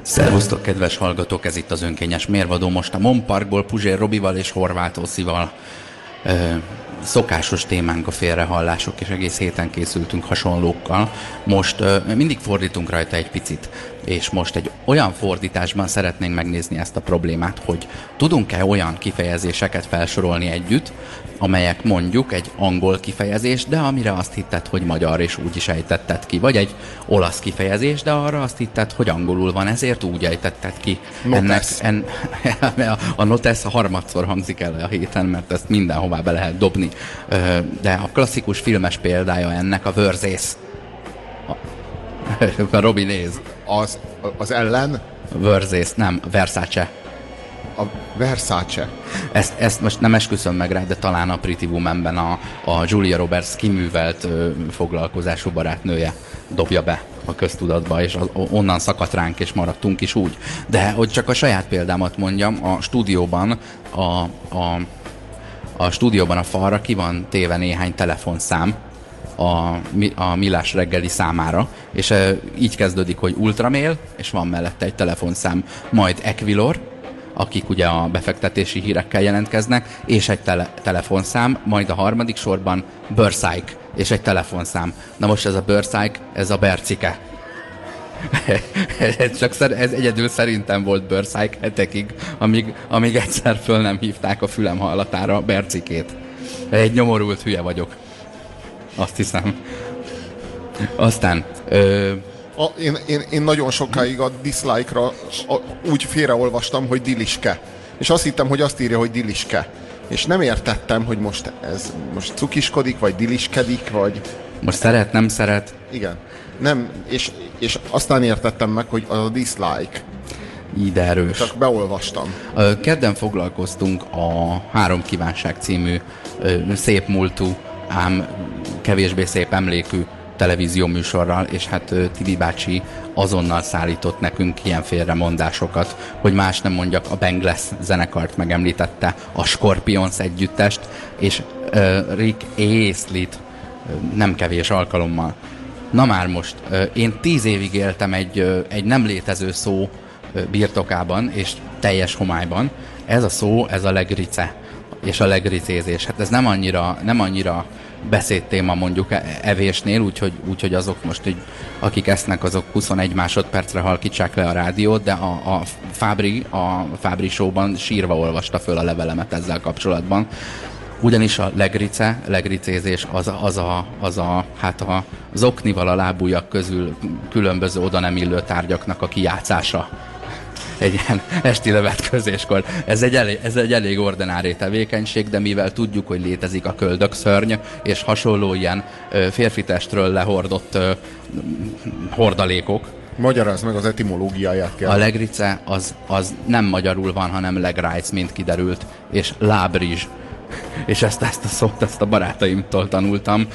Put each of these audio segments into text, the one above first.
Szervusztok, kedves hallgatók, ez itt az önkényes mérvadó. Most a Mon Parkból Puzsér Robival és Horváth Oszival szokásos témánk a félrehallások, és egész héten készültünk hasonlókkal. Most mindig fordítunk rajta egy picit, és most egy olyan fordításban szeretnénk megnézni ezt a problémát, hogy tudunk-e olyan kifejezéseket felsorolni együtt, amelyek mondjuk egy angol kifejezés, de amire azt hitted, hogy magyar, és úgy is ejtetted ki. Vagy egy olasz kifejezés, de arra azt hitted, hogy angolul van, ezért úgy ejtetted ki. A notes harmadszor hangzik el a héten, mert ezt mindenhová be lehet dobni. De a klasszikus filmes példája ennek a Vörzész. A Robi néz. Az ellen? Vörzész, nem, Versace. A Versace. Ezt most nem esküszöm meg rá, de talán a Pretty Woman-ben a Julia Roberts kiművelt foglalkozású barátnője dobja be a köztudatba, és onnan szakadt ránk, és maradtunk is úgy. De hogy csak a saját példámat mondjam, a stúdióban a stúdióban a falra ki van téve néhány telefonszám a Millás reggeli számára, és így kezdődik, hogy Ultramail, és van mellette egy telefonszám, majd Equilor, akik ugye a befektetési hírekkel jelentkeznek, és egy telefonszám, majd a harmadik sorban Börszájk, és egy telefonszám. Na most ez a Börszájk, ez a Bercike. ez egyedül szerintem volt Börszájk hetekig, amíg egyszer föl nem hívták a fülem hallatára Bercikét. Egy nyomorult hülye vagyok. Azt hiszem. Aztán... Én nagyon sokáig a dislike-ra úgy félreolvastam, hogy Diliske. És azt hittem, hogy azt írja, hogy Diliske. És nem értettem, hogy most cukiskodik, vagy diliskedik, vagy... Most szeret, nem szeret? Igen. Nem, és aztán értettem meg, hogy a dislike. Így erős. Csak beolvastam. Kedden foglalkoztunk a 3 kívánság című szép múltú, ám kevésbé szép emlékű televízió műsorral, és hát Tibi bácsi azonnal szállított nekünk ilyen félremondásokat, hogy más nem mondjak, a Bangles zenekart megemlítette, a Scorpions együttest, és Rick Astley-t nem kevés alkalommal. Na már most, én 10 évig éltem egy nem létező szó birtokában, és teljes homályban. Ez a szó, ez a legrice, és a legricézés. Hát ez nem annyira beszédtéma mondjuk evésnél, úgyhogy azok most, így, akik esznek, azok 21 másodpercre halkítsák le a rádiót, de a Fábri showban sírva olvasta föl a levelemet ezzel kapcsolatban. Ugyanis a legricézés az oknival a lábujjak közül különböző oda nem illő tárgyaknak a kijátszása. Egy ilyen esti levetközéskor. Ez egy elég ordinári tevékenység, de mivel tudjuk, hogy létezik a köldökszörny, és hasonló ilyen férfi testről lehordott hordalékok. Magyarázd meg az etimológiáját kell. A legrice az nem magyarul van, hanem legrájc, mint kiderült, és lábrizs. És ezt a szót, ezt a barátaimtól tanultam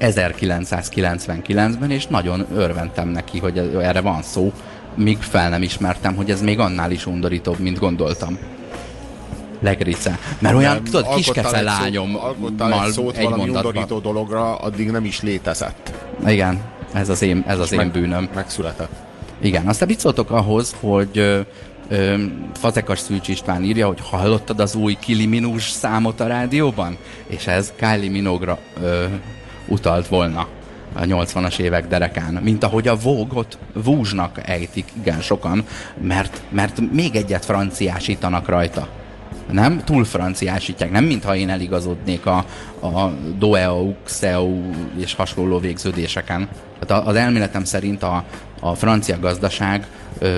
1999-ben, és nagyon örventem neki, hogy erre van szó, míg fel nem ismertem, hogy ez még annál is undorítóbb, mint gondoltam. Legrice. Mert olyan, tudod, kiskece lányom alkottál egy szót valami undorító dologra, addig nem is létezett. Igen, ez az én bűnöm. Megszületett. Igen, aztán mit szóltok ahhoz, hogy Fazekas Szűcs István írja, hogy hallottad az új Kylie Minogue számot a rádióban? És ez Kylie Minogue-ra utalt volna a 80-as évek derekán. Mint ahogy a Vogue-ot Vúzsnak ejtik igen sokan, mert még egyet franciásítanak rajta. Nem? Túl franciásítják. Nem mintha én eligazodnék a Doeu, Xeu és hasonló végződéseken. Tehát az elméletem szerint a francia gazdaság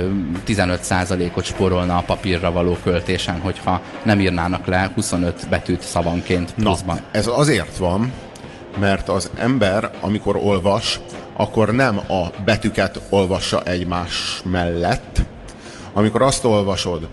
15%-ot spórolna a papírra való költésen, hogyha nem írnának le 25 betűt szavanként pluszban. Na, ez azért van, mert az ember, amikor olvas, akkor nem a betűket olvassa egymás mellett. Amikor azt olvasod,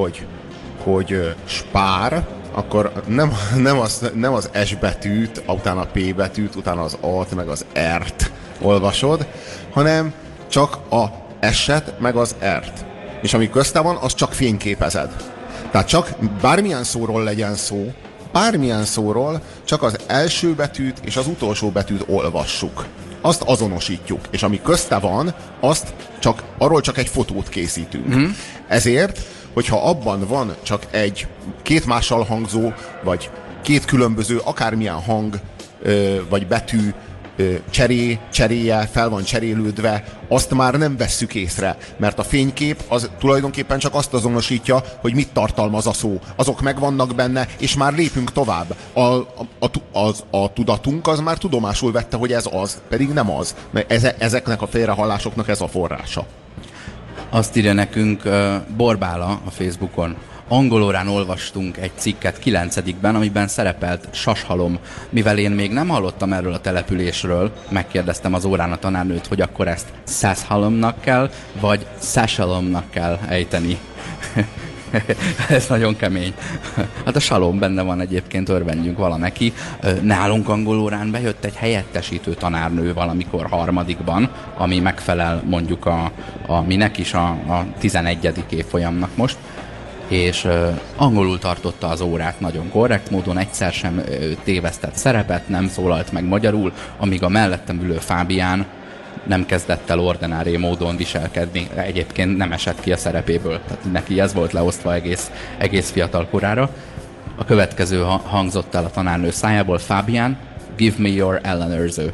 hogy spár, akkor nem az S betűt, utána a P betűt, utána az A-t, meg az R-t olvasod, hanem csak a S-et, meg az R-t. És ami közte van, az csak fényképezed. Tehát csak bármilyen szóról legyen szó, bármilyen szóról csak az első betűt és az utolsó betűt olvassuk. azt azonosítjuk, és ami közte van, arról csak egy fotót készítünk. Ezért, hogyha abban van csak két mással hangzó, vagy két különböző, akármilyen hang, vagy betű cseréje fel van cserélődve, azt már nem vesszük észre, mert a fénykép az tulajdonképpen csak azt azonosítja, hogy mit tartalmaz a szó. Azok megvannak benne, és már lépünk tovább. A tudatunk az már tudomásul vette, hogy ez az, pedig nem az. Mert ezeknek a félrehallásoknak ez a forrása. Azt írja nekünk Borbála a Facebookon. Angol órán olvastunk egy cikket 9-ben, amiben szerepelt sashalom. Mivel én még nem hallottam erről a településről, megkérdeztem az órán a tanárnőt, hogy akkor ezt százhalomnak kell, vagy száshalomnak kell ejteni. Ez nagyon kemény. Hát a salom benne van egyébként, örvendjünk valameki. Nálunk angol órán bejött egy helyettesítő tanárnő valamikor harmadikban, ami megfelel mondjuk a minek is a 11. évfolyamnak most, és angolul tartotta az órát nagyon korrekt módon, egyszer sem tévesztett szerepet, nem szólalt meg magyarul, amíg a mellettem ülő Fábián nem kezdett el ordinári módon viselkedni. Egyébként nem esett ki a szerepéből, tehát neki ez volt leosztva egész fiatal korára. A következő hangzott el a tanárnő szájából: Fábián, give me your ellenőrző.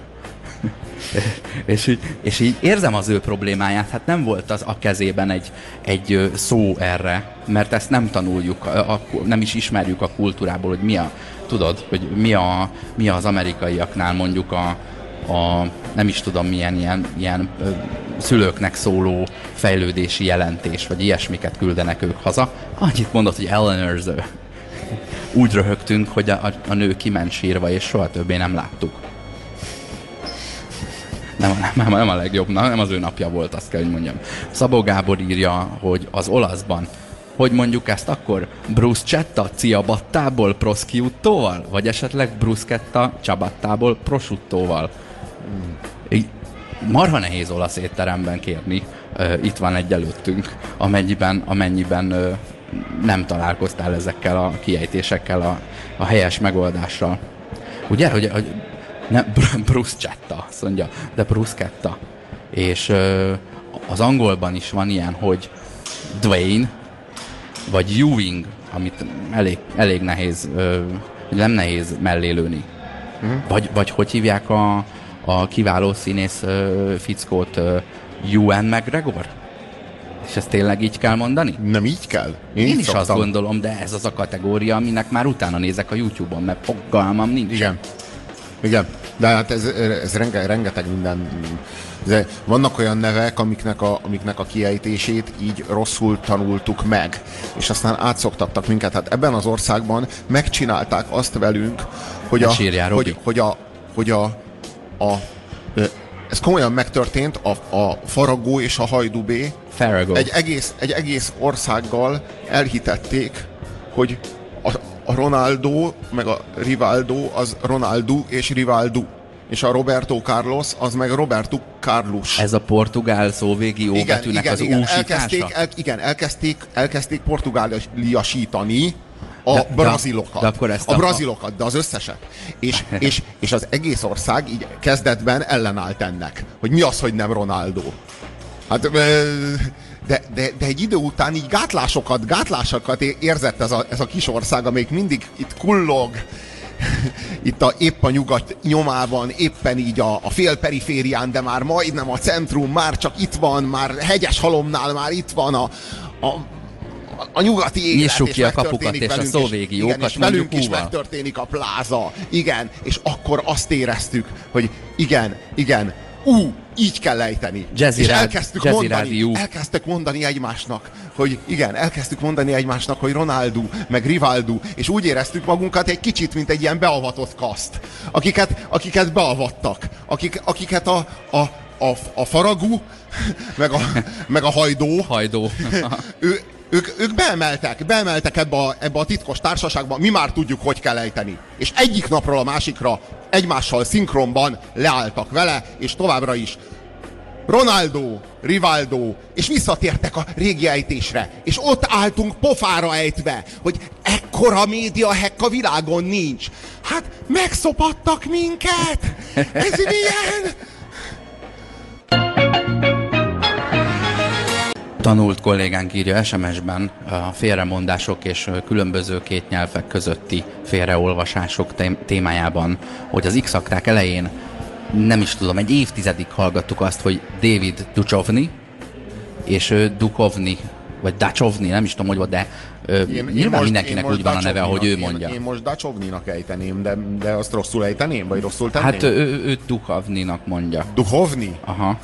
és így érzem az ő problémáját, hát nem volt az a kezében egy szó erre, mert ezt nem tanuljuk, nem is ismerjük a kultúrából, hogy hogy mi az amerikaiaknál mondjuk nem is tudom milyen ilyen szülőknek szóló fejlődési jelentés, vagy ilyesmiket küldenek ők haza. Annyit mondott, hogy ellenőrző. Úgy röhögtünk, hogy a nő kiment sírva, és soha többé nem láttuk. Nem a legjobb, nem az ő napja volt, azt kell, hogy mondjam. Szabó Gábor írja, hogy az olaszban, hogy mondjuk ezt akkor bruschetta ciabattából prosciuttóval, vagy esetleg bruschetta ciabattából prosciuttóval. Marha nehéz olasz étteremben kérni, itt van egy előttünk, amennyiben nem találkoztál ezekkel a kiejtésekkel, a helyes megoldással. Ugye, hogy nem, bruschetta, azt mondja, de bruschetta. És az angolban is van ilyen, hogy Dwayne, vagy Ewing, amit elég nehéz, nem nehéz mellé lőni. Vagy hogy hívják a kiváló színész fickót, Ewan McGregor? És ezt tényleg így kell mondani? Nem így kell? Én is azt gondolom, de ez az a kategória, aminek már utána nézek a YouTube-on, mert fogalmam nincs. Igen, de hát ez rengeteg minden. Vannak olyan nevek, amiknek a kiejtését így rosszul tanultuk meg, és aztán átszoktattak minket. Hát ebben az országban megcsinálták azt velünk, hogy ez komolyan megtörtént, a Faragó és a Hajdubé egy egész országgal elhitették, hogy a Ronaldo, meg a Rivaldo az Ronaldo és Rivaldo. És a Roberto Carlos, az meg Roberto Carlos. Ez a portugál szóvégi óbetűnek az úsítása? Elkezdték portugáliasítani a brazilokat. A brazilokat, de az összeset. És az egész ország így kezdetben ellenállt ennek. Hogy mi az, hogy nem Ronaldo? Hát... De egy idő után így gátlásokat érzett ez a kis ország, amelyik mindig itt kullog, itt épp a nyugat nyomában, éppen így a félperiférián, de már majdnem a centrum, már csak itt van, már Hegyeshalomnál már itt van a nyugati élet. Nyissuk ki a kapukat és a szóvégiókat, és velünk is megtörténik a pláza. Igen, és akkor azt éreztük, hogy igen, így kell ejteni. És elkezdtük mondani egymásnak, hogy Ronaldo, meg Rivaldo, és úgy éreztük magunkat egy kicsit, mint egy ilyen beavatott kaszt, akiket beavattak, akiket a Faragú, meg a Hajdó. Ők beemeltek ebbe a titkos társaságba, mi már tudjuk, hogy kell ejteni. És egyik napról a másikra egymással szinkronban leálltak vele, és továbbra is Ronaldo, Rivaldo, és visszatértek a régi ejtésre. És ott álltunk pofára ejtve, hogy ekkora média hack a világon nincs. Hát megszopattak minket! Ez milyen? Tanult kollégánk írja SMS-ben a félremondások és különböző két nyelvek közötti félreolvasások témájában, hogy az X-akták elején nem is tudom, egy évtizedig hallgattuk azt, hogy David Duchovny, és Duchovny, vagy Duchovny, nem is tudom, hogy volt, de nyilván mindenkinek úgy van a neve, ahogy ő mondja. Én most Duchovnynak ejteném, de azt rosszul ejteném, vagy rosszul tenném? Hát ő Duchovnynak mondja. Duchovny? Aha.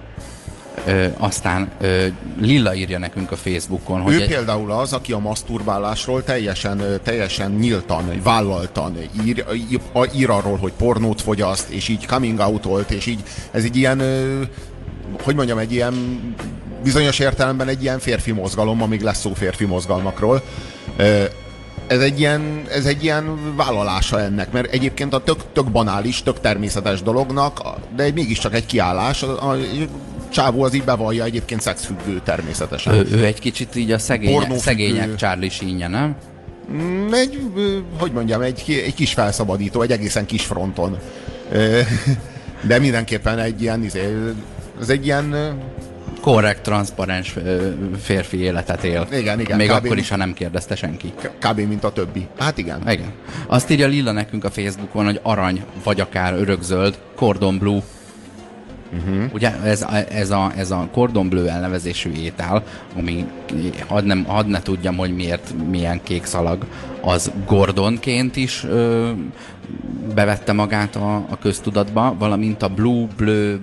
Aztán Lilla írja nekünk a Facebookon, hogy... Ő például az, aki a maszturbálásról teljesen nyíltan, vállaltan ír arról, hogy pornót fogyaszt, és így coming out-olt, és így ez egy ilyen, hogy mondjam, egy ilyen bizonyos értelemben egy ilyen férfi mozgalom, amíg lesz szó férfi mozgalmakról. Ez egy ilyen vállalása ennek, mert egyébként a tök banális, tök természetes dolognak, de mégiscsak egy kiállás. A csávó az így bevallja, egyébként szexfüggő természetesen. Ő egy kicsit így a szegények Charlie Sheen-je, nem? Hogy mondjam, egy kis felszabadító, egy egészen kis fronton. De mindenképpen egy ilyen, ez egy ilyen... korrekt, transzparens férfi életet él. Igen. Még akkor is, ha nem kérdezte senki. Kb. Mint a többi. Hát igen. Igen. Azt írja Lilla nekünk a Facebookon, hogy arany, vagy akár örökzöld, cordon bleu. Ugye ez a cordon bleu elnevezésű étel, ami hadd ne tudjam, hogy miért milyen kék szalag, az Gordonként is bevette magát a köztudatba, valamint a bleu,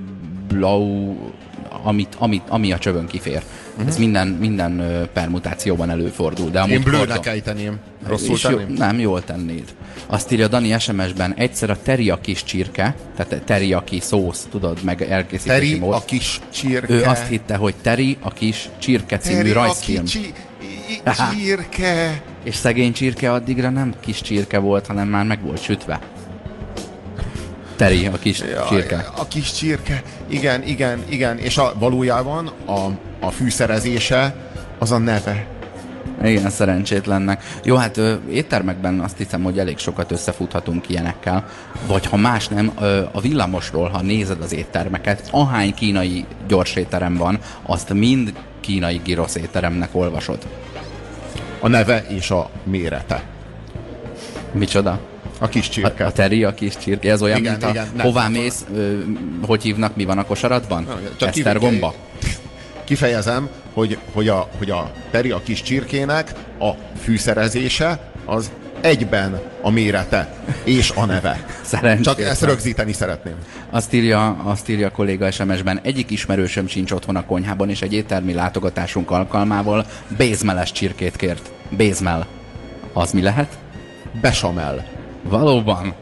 ami a csövön kifér. Ez minden permutációban előfordul. De én blőnek ejteném. Rosszul tenném? Nem, jól tennéd. Azt írja Dani SMS-ben, egyszer a teriyaki csirke, tehát teriyaki szósz, tudod, meg elkészítési mód. Teri a kis csirke. Ő azt hitte, hogy Teri a kis csirke című rajzfilm. Csirke. És szegény csirke addigra nem kis csirke volt, hanem már meg volt sütve. Teri a kis csirke. A kis csirke. Igen. És valójában a fűszerezése az a neve. Igen, szerencsétlennek. Jó, hát éttermekben azt hiszem, hogy elég sokat összefuthatunk ilyenekkel. Vagy ha más nem, a villamosról, ha nézed az éttermeket, ahány kínai gyorsétterem van, azt mind kínai girosz étteremnek olvasod. A neve és a mérete. Micsoda? A kis csirke. A teri, a kis csirke, ez olyan, igen, mint hová mész, hogy hívnak, mi van a kosaratban? Esztergomba? Kifejezem, hogy a teri a kis csirkének a fűszerezése az egyben a mérete és a neve. Csak ezt rögzíteni szeretném. Azt írja a kolléga SMS-ben, egyik ismerősöm sincs otthon a konyhában, és egy éttermi látogatásunk alkalmával bézmeles csirkét kért. Bézmel. Az mi lehet? Bechamel. Valóban.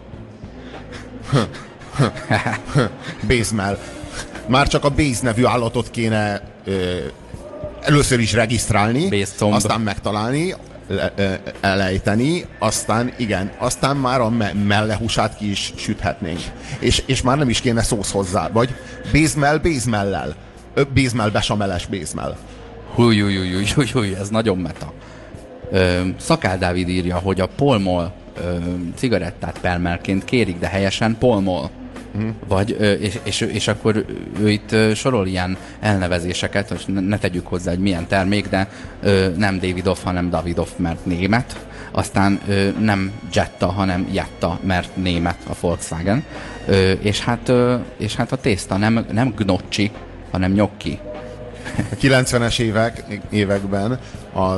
Bézmel. Már csak a Béz nevű állatot kéne először is regisztrálni, aztán megtalálni, elejteni, aztán már a mellehúsát ki is süthetnénk. És már nem is kéne szósz hozzá, vagy bézmellel. Bézmel, bechameles bézmel. Húj, ez nagyon meta. Szakál Dávid írja, hogy a polmol cigarettát permelként kérik, de helyesen polmol. Vagy, és akkor ő itt sorol ilyen elnevezéseket, és ne tegyük hozzá, hogy milyen termék, de nem Davidoff, hanem Davidoff, mert német. Aztán nem Jetta, hanem Jetta, mert német a Volkswagen. És hát a tészta nem gnocchi, hanem gnocchi. A 90-es években a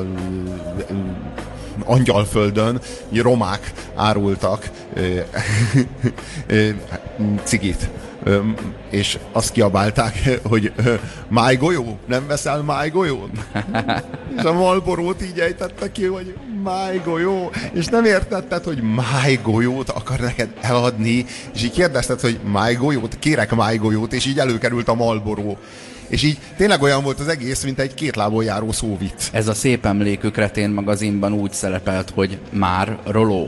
Angyalföldön romák árultak cigit, és azt kiabálták, hogy májgolyó? Nem veszel májgolyót? És a Marlborót így ejtette ki, hogy májgolyó, és nem értetted, hogy májgolyót akar neked eladni, és így kérdezted, hogy májgolyót? Kérek májgolyót, és így előkerült a Marlboró. És így tényleg olyan volt az egész, mint egy két lábon járó szóvic. Ez a Szép Emlékű Kretén magazinban úgy szerepelt, hogy már roló.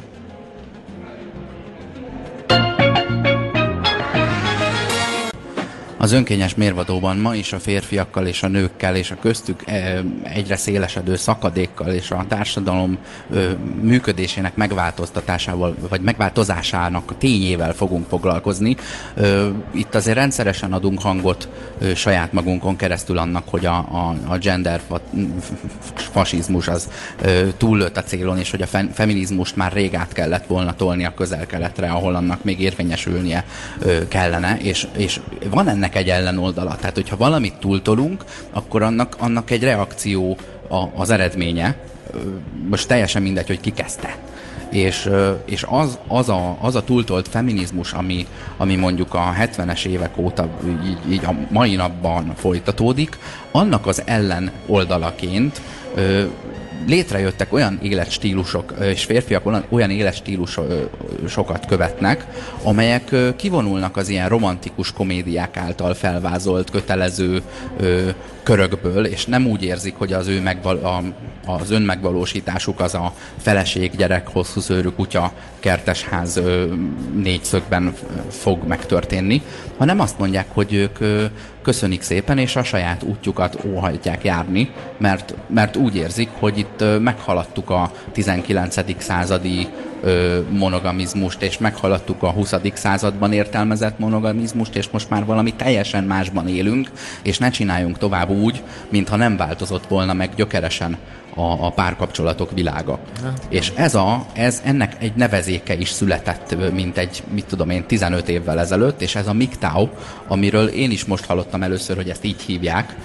Az önkényes mérvadóban ma is a férfiakkal és a nőkkel és a köztük egyre szélesedő szakadékkal és a társadalom működésének megváltoztatásával, vagy megváltozásának a tényével fogunk foglalkozni. Itt azért rendszeresen adunk hangot saját magunkon keresztül annak, hogy a gender fasizmus az túllőtt a célon, és hogy a feminizmust már rég át kellett volna tolni a Közel-Keletre, ahol annak még érvényesülnie kellene, és van ennek egy ellenoldala. Tehát, hogyha valamit túltolunk, akkor annak egy reakció az eredménye. Most teljesen mindegy, hogy ki kezdte. És az a túltolt feminizmus, ami mondjuk a 70-es évek óta így a mai napban folytatódik, annak az ellenoldalaként létrejöttek olyan életstílusok, és férfiak olyan életstílusokat követnek, amelyek kivonulnak az ilyen romantikus komédiák által felvázolt kötelező körökből, és nem úgy érzik, hogy az önmegvalósításuk az a feleség, gyerek, hosszú szőrű kutya, kertesház négyszögben fog megtörténni, hanem azt mondják, hogy ők köszönik szépen, és a saját útjukat óhajtják járni, mert úgy érzik, hogy itt meghaladtuk a 19. századi monogamizmust, és meghaladtuk a 20. században értelmezett monogamizmust, és most már valami teljesen másban élünk, és ne csináljunk tovább úgy, mintha nem változott volna meg gyökeresen a párkapcsolatok világa. És ennek egy nevezéke is született, mint egy, 15 évvel ezelőtt, és ez a MGTOW, amiről én is most hallottam először, hogy ezt így hívják,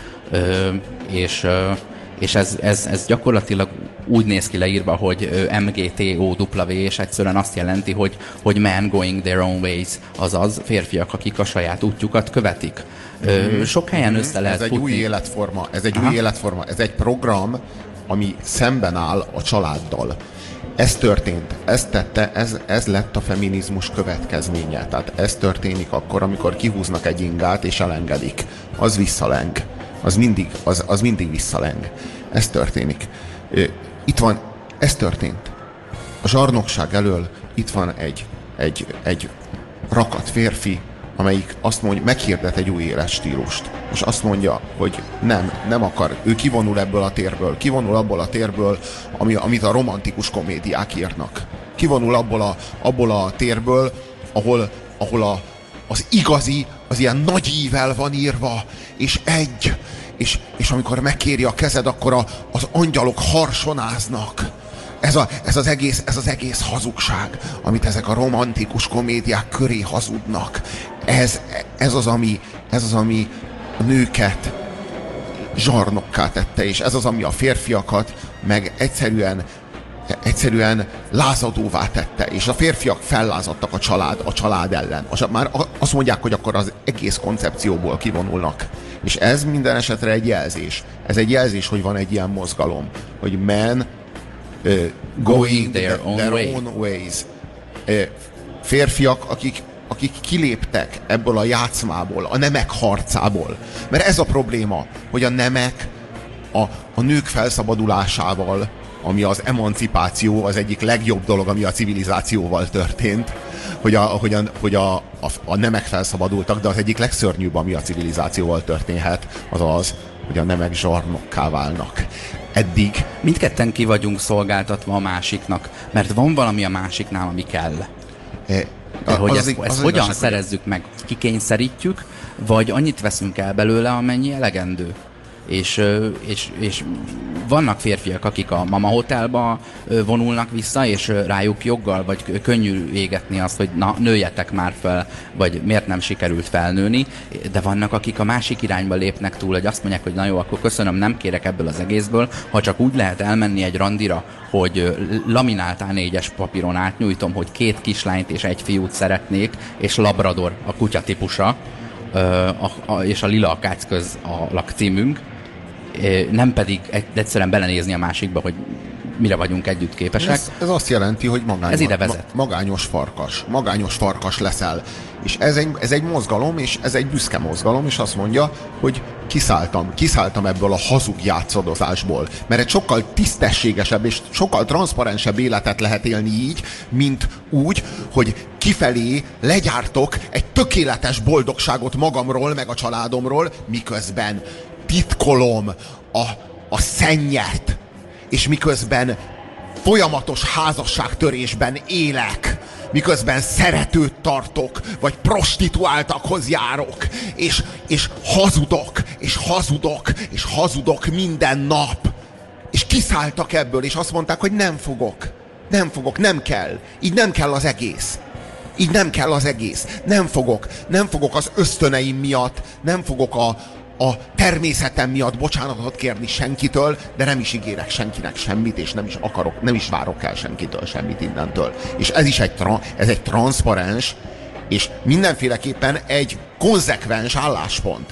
és ez gyakorlatilag úgy néz ki leírva, hogy MGTOW, és egyszerűen azt jelenti, hogy men going their own ways, azaz férfiak, akik a saját útjukat követik. Sok helyen össze lehet futni. Új életforma, új életforma, ez egy program, ami szemben áll a családdal. Ez történt, ez tette, ez lett a feminizmus következménye. Tehát ez történik akkor, amikor kihúznak egy ingát és elengedik. Az visszaleng. Az mindig visszaleng. Ez történik. Itt van, ez történt. A zsarnokság elől itt van egy rakat férfi, amelyik azt mondja, meghirdet egy új életstílust. És azt mondja, hogy nem akar. Ő kivonul ebből a térből. Kivonul abból a térből, amit a romantikus komédiák írnak. Kivonul abból a térből, ahol az igazi, az ilyen nagy ível van írva, és amikor megkéri a kezed, akkor az angyalok harsonáznak. Ez az egész hazugság, amit ezek a romantikus komédiák köré hazudnak. Ez az, ami a nőket zsarnokká tette, és ez az, ami a férfiakat meg egyszerűen lázadóvá tette, és a férfiak fellázadtak a család ellen. Már azt mondják, hogy akkor az egész koncepcióból kivonulnak. És ez minden esetre egy jelzés. Ez egy jelzés, hogy van egy ilyen mozgalom, hogy men going their own ways. Férfiak, akik kiléptek ebből a játszmából, a nemek harcából. Mert ez a probléma, hogy a nemek a nők felszabadulásával, ami az emancipáció, az egyik legjobb dolog, ami a civilizációval történt, hogy a nemek felszabadultak, de az egyik legszörnyűbb, ami a civilizációval történhet, az, hogy a nemek zsarnokká válnak. Eddig mindketten ki vagyunk szolgáltatva a másiknak, mert van valami a másiknál, ami kell. De hogy ezt hogyan szerezzük meg? Kikényszerítjük, vagy annyit veszünk el belőle, amennyi elegendő? És vannak férfiak, akik a Mama Hotelba vonulnak vissza, és rájuk joggal, vagy könnyű égetni azt, hogy na, nőjetek már fel, vagy miért nem sikerült felnőni, de vannak, akik a másik irányba lépnek túl, hogy azt mondják, hogy na jó, akkor köszönöm, nem kérek ebből az egészből, ha csak úgy lehet elmenni egy randira, hogy laminált A4-es papíron átnyújtom, hogy 2 kislányt és 1 fiút szeretnék, és Labrador a kutya típusa, és a Lila Akácköz a lakcímünk, nem pedig egyszerűen belenézni a másikba, hogy mire vagyunk együtt képesek. Ez azt jelenti, hogy ez ide vezet. Magányos farkas leszel. És ez egy mozgalom, és ez egy büszke mozgalom, és azt mondja, hogy kiszálltam ebből a hazug játszadozásból. Mert egy sokkal tisztességesebb és sokkal transzparensebb életet lehet élni így, mint úgy, hogy kifelé legyártok egy tökéletes boldogságot magamról, meg a családomról, miközben titkolom a szennyet, és miközben folyamatos házasságtörésben élek, miközben szeretőt tartok, vagy prostituáltakhoz járok, és hazudok minden nap. És kiszálltak ebből, és azt mondták, hogy nem fogok, nem kell. Így nem kell az egész. Nem fogok az ösztöneim miatt, nem fogok a természetem miatt bocsánatot kérni senkitől, de nem is ígérek senkinek semmit, és nem is várok el senkitől semmit innentől. És ez is egy transzparens, és mindenféleképpen egy konzekvens álláspont.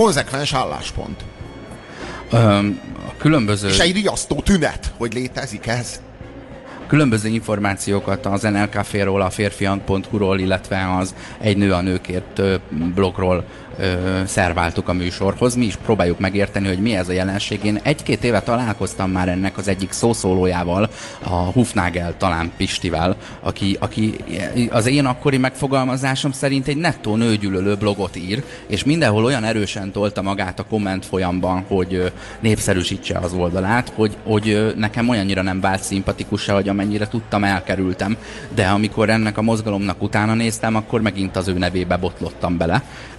Különböző... És egy riasztó tünet, hogy létezik ez. Különböző információkat az NL Caféról, a férfiang.hu-ról, illetve az Egy nő a nőkért blogról szerváltuk a műsorhoz. Mi is próbáljuk megérteni, hogy mi ez a jelenség. Én 1-2 éve találkoztam már ennek az egyik szószólójával, a Hufnagel talán Pistivel, aki az én akkori megfogalmazásom szerint egy nettó nőgyűlölő blogot ír, és mindenhol olyan erősen tolta magát a komment folyamban, hogy népszerűsítse az oldalát, hogy nekem olyannyira nem vált szimpatikussá, hogy amennyire tudtam, elkerültem. De amikor ennek a mozgalomnak utána néztem, akkor megint az ő nevébe botlottam bele.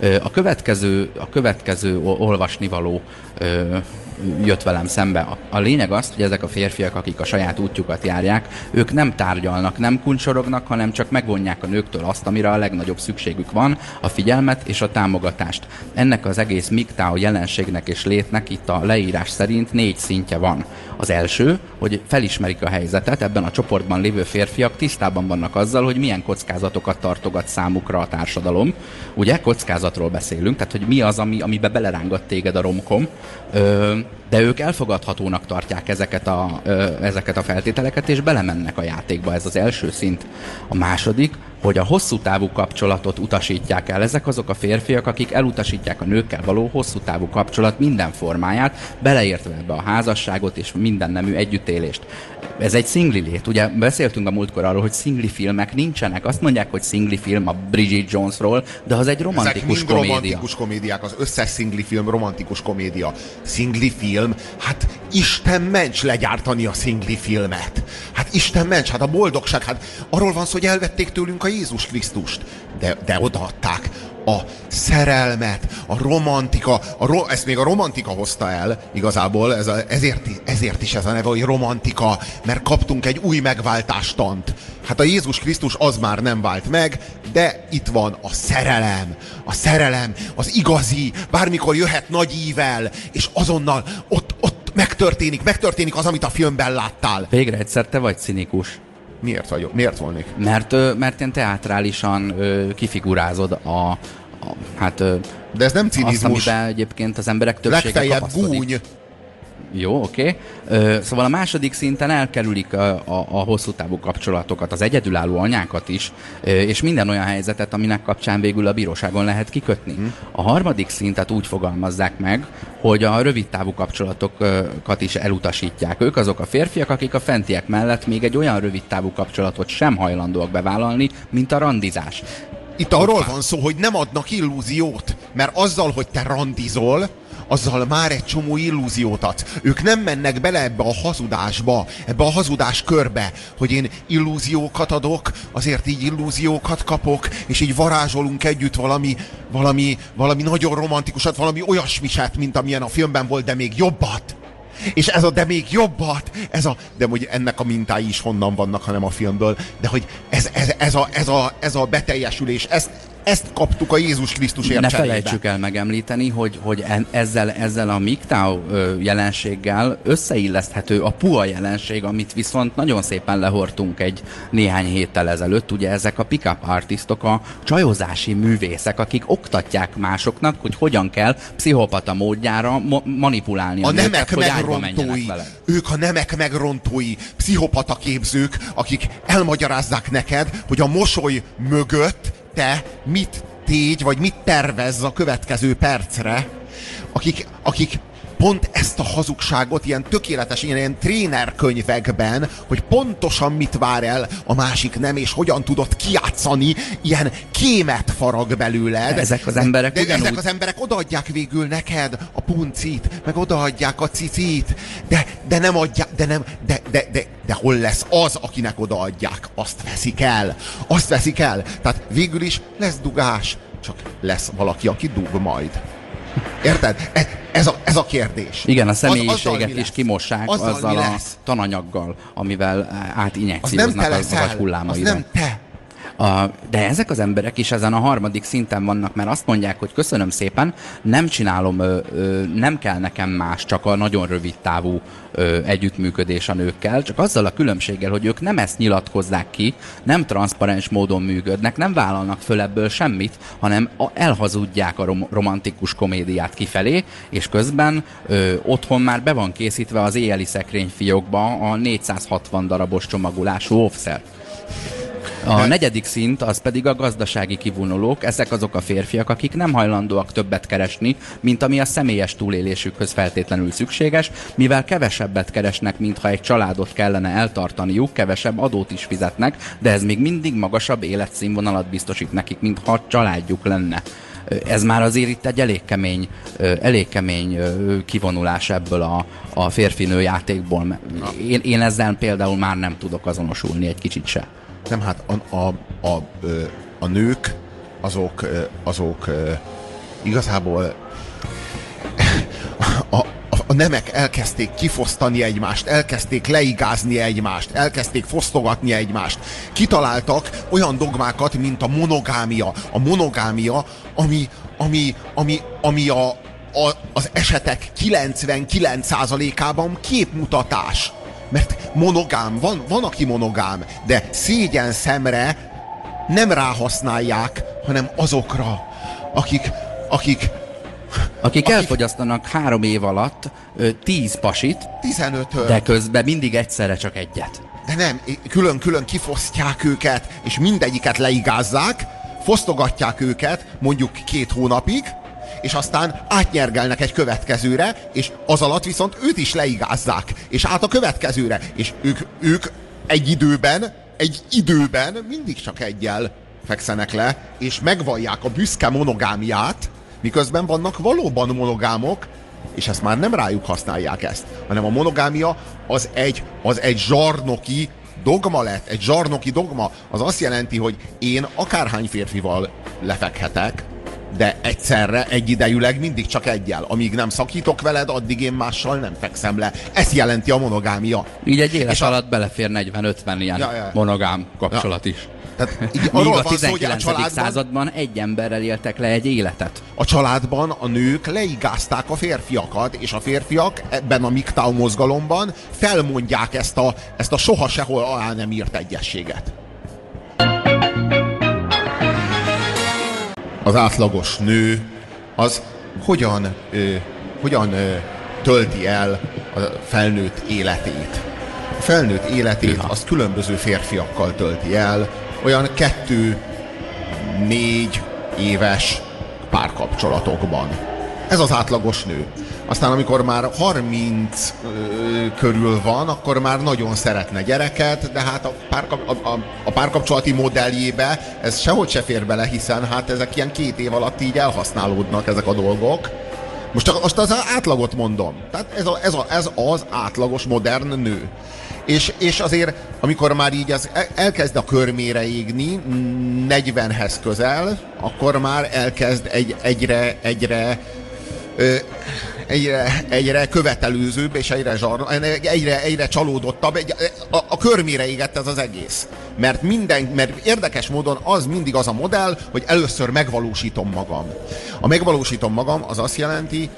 A következő olvasnivaló jött velem szembe. A lényeg az, hogy ezek a férfiak, akik a saját útjukat járják, ők nem tárgyalnak, nem kuncsorognak, hanem csak megvonják a nőktől azt, amire a legnagyobb szükségük van, a figyelmet és a támogatást. Ennek az egész MGTOW jelenségnek és létnek itt a leírás szerint 4 szintje van. Az első, hogy felismerik a helyzetet, ebben a csoportban lévő férfiak tisztában vannak azzal, hogy milyen kockázatokat tartogat számukra a társadalom. Ugye, kockázatról beszélünk, tehát hogy mi az, amibe belerángat téged a romkom, de ők elfogadhatónak tartják ezeket a feltételeket, és belemennek a játékba. Ez az első szint. A második, hogy a hosszú távú kapcsolatot utasítják el. Ezek azok a férfiak, akik elutasítják a nőkkel való hosszú távú kapcsolat minden formáját, beleértve ebbe a házasságot és minden nemű együttélést. Ez egy szingli lét. Ugye beszéltünk a múltkor arról, hogy szingli filmek nincsenek. Azt mondják, hogy szingli film a Bridget Jonesról, de az egy romantikus komédia. Romantikus komédiák, az összes szingli film romantikus komédia. Szingli film, hát Isten ments legyártani a szingli filmet. Hát Isten ments, hát a boldogság, hát arról van szó, hogy elvették tőlünk a Jézus Krisztust, de odaadták a szerelmet, a romantika, ezt még a romantika hozta el igazából, ezért is ez a neve, hogy romantika, mert kaptunk egy új megváltástant. Hát a Jézus Krisztus az már nem vált meg, de itt van a szerelem, az igazi, bármikor jöhet nagy ível, és azonnal ott megtörténik az, amit a filmben láttál. Végre egyszer te vagy cinikus. Miért vagyok? Miért volnék? Mert ilyen teátrálisan kifigurázod de ez nem cinizmus. Azt, amiben egyébként az emberek többsége legfeljebb kapaszkodik. gúny. Jó, oké. Szóval a második szinten elkerülik a hosszú távú kapcsolatokat, az egyedülálló anyákat is, és minden olyan helyzetet, aminek kapcsán végül a bíróságon lehet kikötni. A harmadik szintet úgy fogalmazzák meg, hogy a rövid távú kapcsolatokat is elutasítják. Ők azok a férfiak, akik a fentiek mellett még egy olyan rövid távú kapcsolatot sem hajlandóak bevállalni, mint a randizás. Itt arról van szó, hogy nem adnak illúziót, mert azzal, hogy te randizol, azzal már egy csomó illúziót adsz. Ők nem mennek bele ebbe a hazudásba, ebbe a hazudás körbe, hogy én illúziókat adok, azért így illúziókat kapok, és így varázsolunk együtt valami nagyon romantikusat, valami olyasmiset, mint amilyen a filmben volt, de még jobbat. És de még jobbat, de hogy ennek a mintái is honnan vannak, hanem a filmből, de hogy ez a beteljesülés, ezt kaptuk a Jézus Krisztusért Ne cserébe. felejtsük el megemlíteni, hogy ezzel a MGTOW jelenséggel összeilleszthető a PUA jelenség, amit viszont nagyon szépen lehortunk egy néhány héttel ezelőtt. Ugye ezek a pick-up artistok, a csajozási művészek, akik oktatják másoknak, hogy hogyan kell pszichopata módjára manipulálni a nőket, nemek hogy ágyba megrontói, menjenek vele. ők a nemek megrontói, pszichopata képzők, akik elmagyarázzák neked, hogy a mosoly mögött te mit tégy, vagy mit tervezz a következő percre, akik pont ezt a hazugságot ilyen tökéletes, ilyen trénerkönyvekben, hogy pontosan mit vár el a másik nem, és hogyan tudod kijátszani, ilyen kémet farag belőled. Ezek az emberek de ugyanúgy... ezek az emberek odaadják végül neked a puncit, meg odaadják a cicit, de nem adják, de hol lesz az, akinek odaadják? Azt veszik el. Azt veszik el. Tehát végül is lesz dugás, csak lesz valaki, aki dug majd. Érted? Ez a kérdés. Igen, a személyiséget is kimossák azzal a lesz? tananyaggal, amivel átinjekcióznak az agyhullámaiban. Az nem te. De ezek az emberek is ezen a harmadik szinten vannak, mert azt mondják, hogy köszönöm szépen, nem csinálom, nem kell nekem más, csak a nagyon rövid távú együttműködés a nőkkel, csak azzal a különbséggel, hogy ők nem ezt nyilatkozzák ki, nem transzparens módon működnek, nem vállalnak föl ebből semmit, hanem elhazudják a romantikus komédiát kifelé, és közben otthon már be van készítve az éjjeli szekrényfiókba a 460 darabos csomagolású offszer. A negyedik szint az pedig a gazdasági kivonulók, ezek azok a férfiak, akik nem hajlandóak többet keresni, mint ami a személyes túlélésükhöz feltétlenül szükséges, mivel kevesebbet keresnek, mintha egy családot kellene eltartaniuk, kevesebb adót is fizetnek, de ez még mindig magasabb életszínvonalat biztosít nekik, mintha családjuk lenne. Ez már azért itt egy elég kemény kivonulás ebből a férfi-nő játékból. Én ezzel például már nem tudok azonosulni egy kicsit se. Nem, hát a nők azok igazából a nemek elkezdték kifosztani egymást, elkezdték leigázni egymást, elkezdték fosztogatni egymást. Kitaláltak olyan dogmákat, mint a monogámia. A monogámia, ami az esetek 99%-ában képmutatás. Mert monogám, van aki monogám, de szégyen szemre nem ráhasználják, hanem azokra, akik elfogyasztanak 3 év alatt 10 pasit, 15-öt. De közben mindig egyszerre csak egyet. De nem, külön-külön kifosztják őket, és mindegyiket leigázzák, fosztogatják őket mondjuk 2 hónapig, és aztán átnyergelnek egy következőre, és az alatt viszont őt is leigázzák, és át a következőre. És ők egy időben mindig csak eggyel fekszenek le, és megvallják a büszke monogámiát, miközben vannak valóban monogámok, és ezt már nem rájuk használják ezt, hanem a monogámia az egy zsarnoki dogma lett, egy zsarnoki dogma. Az azt jelenti, hogy én akárhány férfival lefekhetek, de egyszerre, egyidejűleg mindig csak eggyel. Amíg nem szakítok veled, addig én mással nem fekszem le. Ezt jelenti a monogámia. Így egy élet alatt belefér 40-50 ilyen monogám kapcsolat is. Tehát míg a 19. században egy emberrel éltek le egy életet. A családban a nők leigázták a férfiakat, és a férfiak ebben a MGTOW mozgalomban felmondják ezt a soha sehol alá nem írt egyezséget. Az átlagos nő az hogyan tölti el a felnőtt életét. A felnőtt életét az különböző férfiakkal tölti el, olyan 2-4 éves párkapcsolatokban. Ez az átlagos nő. Aztán amikor már 30 körül van, akkor már nagyon szeretne gyereket, de hát a párkapcsolati modelljébe ez sehogy se fér bele, hiszen hát ezek ilyen 2 év alatt így elhasználódnak ezek a dolgok. Most az átlagot mondom. Tehát ez az átlagos modern nő. És azért, amikor már így elkezd a körmére égni, 40-hez közel, akkor már elkezd egyre követelőzőbb, és egyre csalódottabb. a körmére égett ez az egész. Mert érdekes módon az mindig az a modell, hogy először megvalósítom magam. A megvalósítom magam az azt jelenti,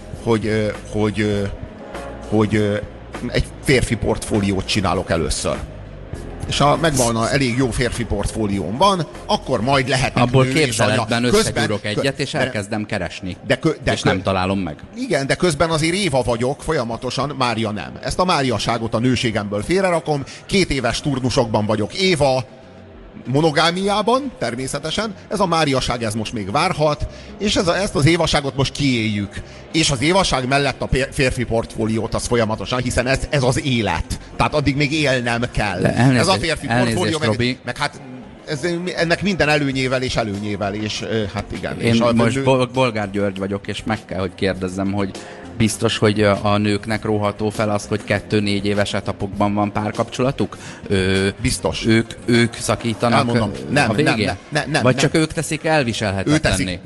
hogy egy férfi portfóliót csinálok először. És ha megvan elég jó férfi portfólióm van, akkor majd lehetek abból nő, képzeletben összegyúrok egyet, és elkezdem keresni. És nem találom meg. Igen, de közben azért Éva vagyok folyamatosan, Mária nem. Ezt a Máriaságot a nőségemből félrerakom, 2 éves turnusokban vagyok Éva, monogámiában, természetesen. Ez a Máriaság, ez most még várhat, és ezt az évaságot most kiéljük. És az évaság mellett a férfi portfóliót az folyamatosan, hiszen ez az élet. Tehát addig még élnem kell. Ez a férfi portfólió, meg hát ennek minden előnyével, és hát igen. Én és most Bolgár György vagyok, és meg kell, hogy kérdezzem, hogy biztos, hogy a nőknek róható fel az, hogy 2-4 éves etapokban van párkapcsolatuk? Biztos. Ők szakítanak elmondom, a végén? Nem. Vagy csak ők teszik elviselhetetlenné?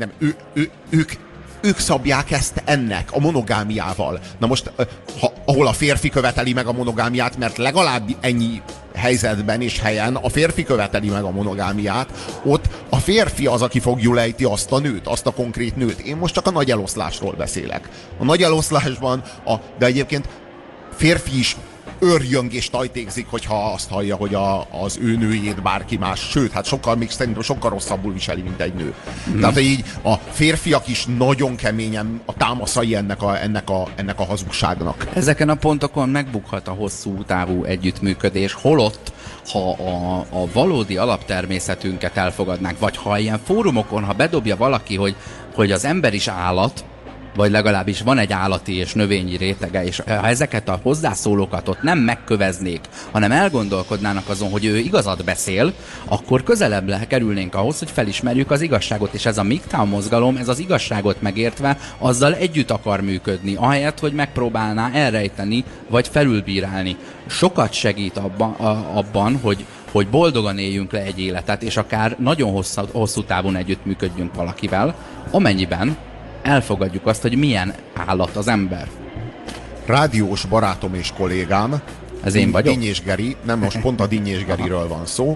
Ők szabják ezt ennek, a monogámiával. Na most, ahol a férfi követeli meg a monogámiát, mert legalább ennyi helyzetben és helyen a férfi követeli meg a monogámiát, ott a férfi az, aki fogjul ejti azt a nőt, azt a konkrét nőt. Én most csak a nagy eloszlásról beszélek. A nagy eloszlásban, de egyébként férfi is örjöng és tajtékzik, hogyha azt hallja, hogy az ő nőjét bárki más, sőt, hát szerintem sokkal rosszabbul viseli, mint egy nő. Tehát így a férfiak is nagyon keményen a támaszai ennek a hazugságnak. Ezeken a pontokon megbukhat a hosszú távú együttműködés, holott, ha a valódi alaptermészetünket elfogadnánk, vagy ha ilyen fórumokon, ha bedobja valaki, hogy az ember is állat, vagy legalábbis van egy állati és növényi rétege, és ha ezeket a hozzászólókat ott nem megköveznék, hanem elgondolkodnának azon, hogy ő igazat beszél, akkor közelebb kerülnénk ahhoz, hogy felismerjük az igazságot, és ez a MGTOW mozgalom, ez az igazságot megértve, azzal együtt akar működni, ahelyett, hogy megpróbálná elrejteni, vagy felülbírálni. Sokat segít abban, hogy boldogan éljünk le egy életet, és akár nagyon hosszú távon együttműködjünk valakivel, amennyiben elfogadjuk azt, hogy milyen állat az ember. Rádiós barátom és kollégám, ez én vagyok? Dinnyés Geri, nem most pont a Dinnyés Geriről van szó,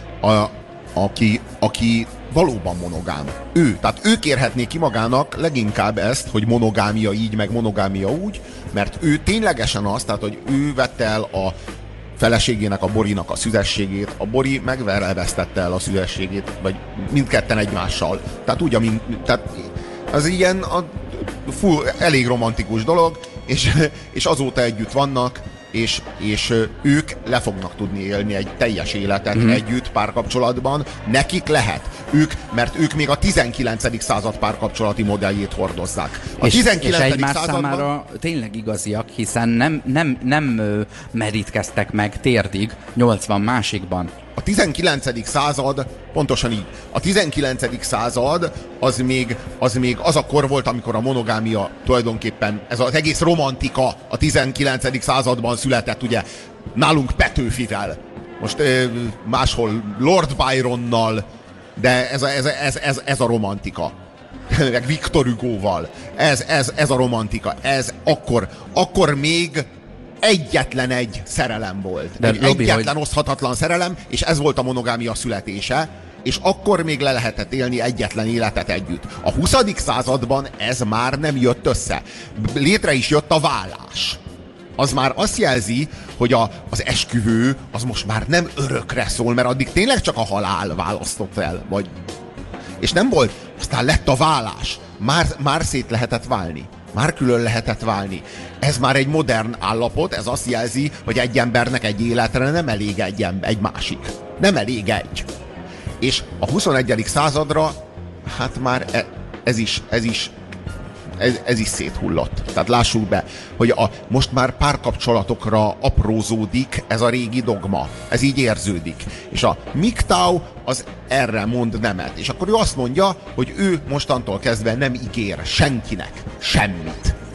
aki valóban monogám. Tehát ő kérhetné ki magának leginkább ezt, hogy monogámia így, meg monogámia úgy, mert ő ténylegesen az, tehát hogy ő vette el a feleségének, a Borinak a szüzességét, a Bori megverelvesztette el a szüzességét, vagy mindketten egymással. Tehát úgy, tehát az ilyen elég romantikus dolog, és azóta együtt vannak, és ők le fognak tudni élni egy teljes életet együtt párkapcsolatban. Nekik lehet. Mert ők még a 19. század párkapcsolati modelljét hordozzák. A 19. és egymás században... számára tényleg igaziak, hiszen nem merítkeztek meg térdig 80 másikban. A 19. század, pontosan így, a 19. század az még az a kor volt, amikor a monogámia tulajdonképpen, ez az egész romantika a 19. században született, ugye, nálunk Petőfivel, most máshol Lord Byronnal, de ez a romantika. Meg Victor Hugoval. Ez a romantika. Ez akkor még egyetlen egy szerelem volt. Egyetlen oszthatatlan szerelem, és ez volt a monogámia születése, és akkor még le lehetett élni egyetlen életet együtt. A 20. században ez már nem jött össze. Létre is jött a vállás. Az már azt jelzi, hogy az esküvő az most már nem örökre szól, mert addig tényleg csak a halál választott el. És nem volt, aztán lett a vállás. Már szét lehetett válni. Már külön lehetett válni. Ez már egy modern állapot, ez azt jelzi, hogy egy embernek egy életre nem elég egy másik. Nem elég egy. És a 21. századra, hát már ez is széthullott. Tehát lássuk be, hogy most már párkapcsolatokra aprózódik ez a régi dogma. Ez így érződik. És a MGTOW az erre mond nemet. És akkor ő azt mondja, hogy ő mostantól kezdve nem ígér senkinek semmit.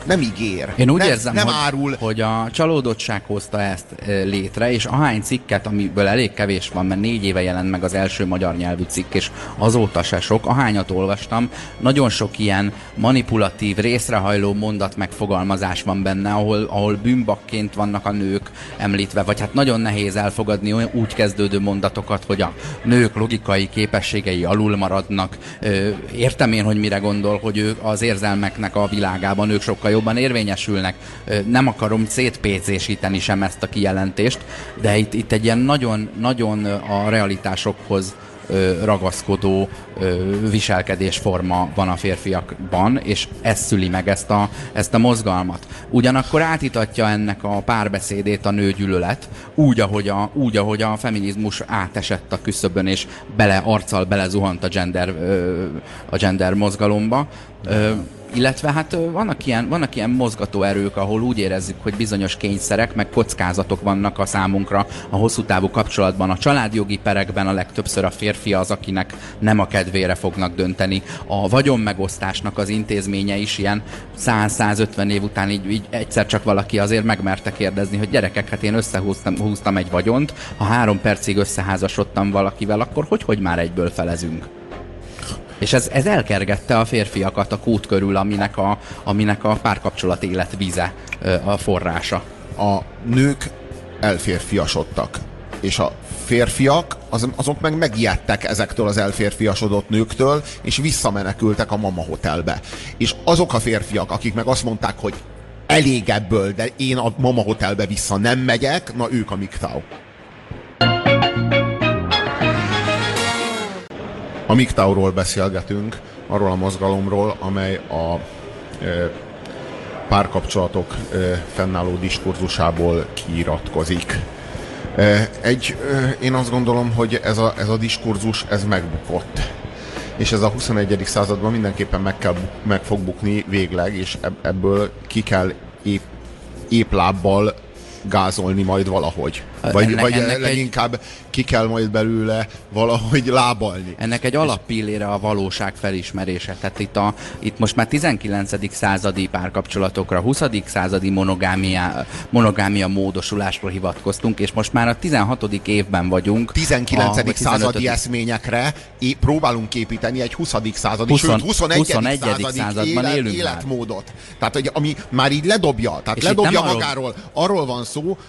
nem ígér. Én úgy nem, érzem, nem árul. hogy a csalódottság hozta ezt létre, és ahány cikket, amiből elég kevés van, mert 4 éve jelent meg az első magyar nyelvű cikk, és azóta se sok, ahányat olvastam, nagyon sok ilyen manipulatív, részrehajló mondat megfogalmazás van benne, ahol bűnbakként vannak a nők említve, vagy hát nagyon nehéz elfogadni olyan úgy kezdődő mondatokat, hogy a nők logikai képességei alul maradnak. Értem én, hogy mire gondol, hogy ők az érzelmeknek a világában ők sokkal jobban érvényesülnek. Nem akarom szétpécésíteni sem ezt a kijelentést, de itt egy ilyen nagyon a realitásokhoz ragaszkodó viselkedésforma van a férfiakban, és ez szüli meg ezt a mozgalmat. Ugyanakkor átítatja ennek a párbeszédét a nőgyűlölet, úgy, ahogy a feminizmus átesett a küszöbön, és arccal belezuhant a gender mozgalomba. Illetve hát vannak ilyen mozgató erők, ahol úgy érezzük, hogy bizonyos kényszerek, meg kockázatok vannak a számunkra a hosszú távú kapcsolatban. A családjogi perekben a legtöbbször a férfi az, akinek nem a kedvére fognak dönteni. A vagyonmegosztásnak az intézménye is ilyen 100-150 év után így egyszer csak valaki azért megmerte kérdezni, hogy gyerekek, hát én összehúztam egy vagyont, ha 3 percig összeházasodtam valakivel, akkor hogy már egyből felezünk? És ez elkergette a férfiakat a kút körül, aminek a párkapcsolat életvize a forrása. A nők elférfiasodtak, és a férfiak azok meg megijedtek ezektől az elférfiasodott nőktől, és visszamenekültek a Mama Hotelbe. És azok a férfiak, akik meg azt mondták, hogy elég ebből, de én a Mama Hotelbe vissza nem megyek, na ők a MGTOW. A MGTOW-ról beszélgetünk, arról a mozgalomról, amely a párkapcsolatok fennálló diskurzusából kiiratkozik. Én azt gondolom, hogy ez a diskurzus ez megbukott. És ez a 21. században mindenképpen meg fog bukni végleg, és ebből ki kell épp lábbal gázolni majd valahogy. Vagy leginkább ki kell majd belőle valahogy lábalni. Ennek egy alappillére a valóság felismerése. Tehát itt most már 19. századi párkapcsolatokra, 20. századi monogámia módosulásról hivatkoztunk, és most már a 16. évben vagyunk. 19. századi eszményekre próbálunk építeni egy 20. századi, sőt 21. században életmódot. Tehát, hogy ami már így ledobja. Tehát ledobja magáról. Arról van szó,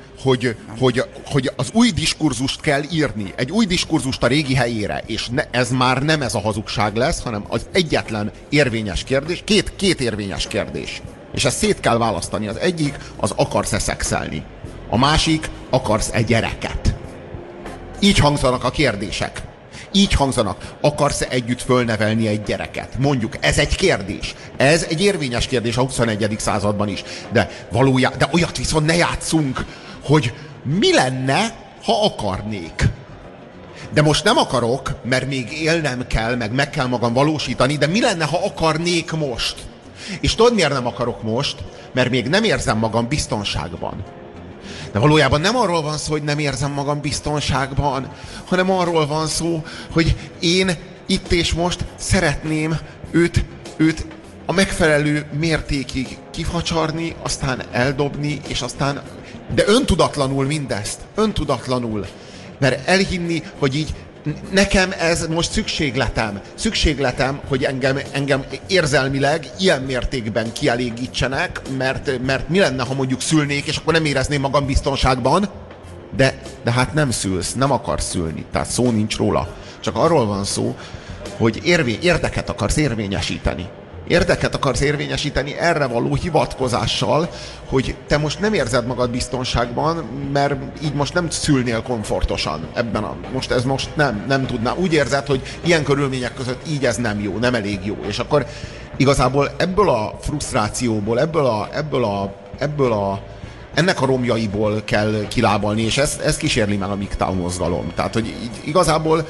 hogy az új diskurzust kell írni, egy új diskurzust a régi helyére, és ez már nem ez a hazugság lesz, hanem az egyetlen érvényes kérdés, két érvényes kérdés. És ezt szét kell választani. Az egyik, az akarsz-e szexelni? A másik, akarsz-e gyereket? Így hangzanak a kérdések. Így hangzanak. Akarsz-e együtt fölnevelni egy gyereket? Mondjuk, ez egy kérdés. Ez egy érvényes kérdés a 21. században is. De olyat viszont ne játszunk, hogy mi lenne, ha akarnék. De most nem akarok, mert még élnem kell, meg kell magam valósítani, de mi lenne, ha akarnék most? És tudod, miért nem akarok most? Mert még nem érzem magam biztonságban. De valójában nem arról van szó, hogy nem érzem magam biztonságban, hanem arról van szó, hogy én itt és most szeretném őt a megfelelő mértékig kifacsarni, aztán eldobni, és aztán... De öntudatlanul mindezt. Öntudatlanul. Mert elhinni, hogy így nekem ez most szükségletem, hogy engem érzelmileg ilyen mértékben kielégítsenek, mert mi lenne, ha mondjuk szülnék, és akkor nem érezném magam biztonságban, de hát nem szülsz, nem akarsz szülni, tehát szó nincs róla. Csak arról van szó, hogy érdeket akarsz érvényesíteni. Érdeket akarsz érvényesíteni erre való hivatkozással, hogy te most nem érzed magad biztonságban, mert így most nem szülnél komfortosan ez most nem tudná. Úgy érzed, hogy ilyen körülmények között így ez nem jó, nem elég jó. És akkor igazából ebből a frusztrációból, ennek a romjaiból kell kilábalni, és ez kísérli meg a MGTOW mozgalom. Tehát, hogy igazából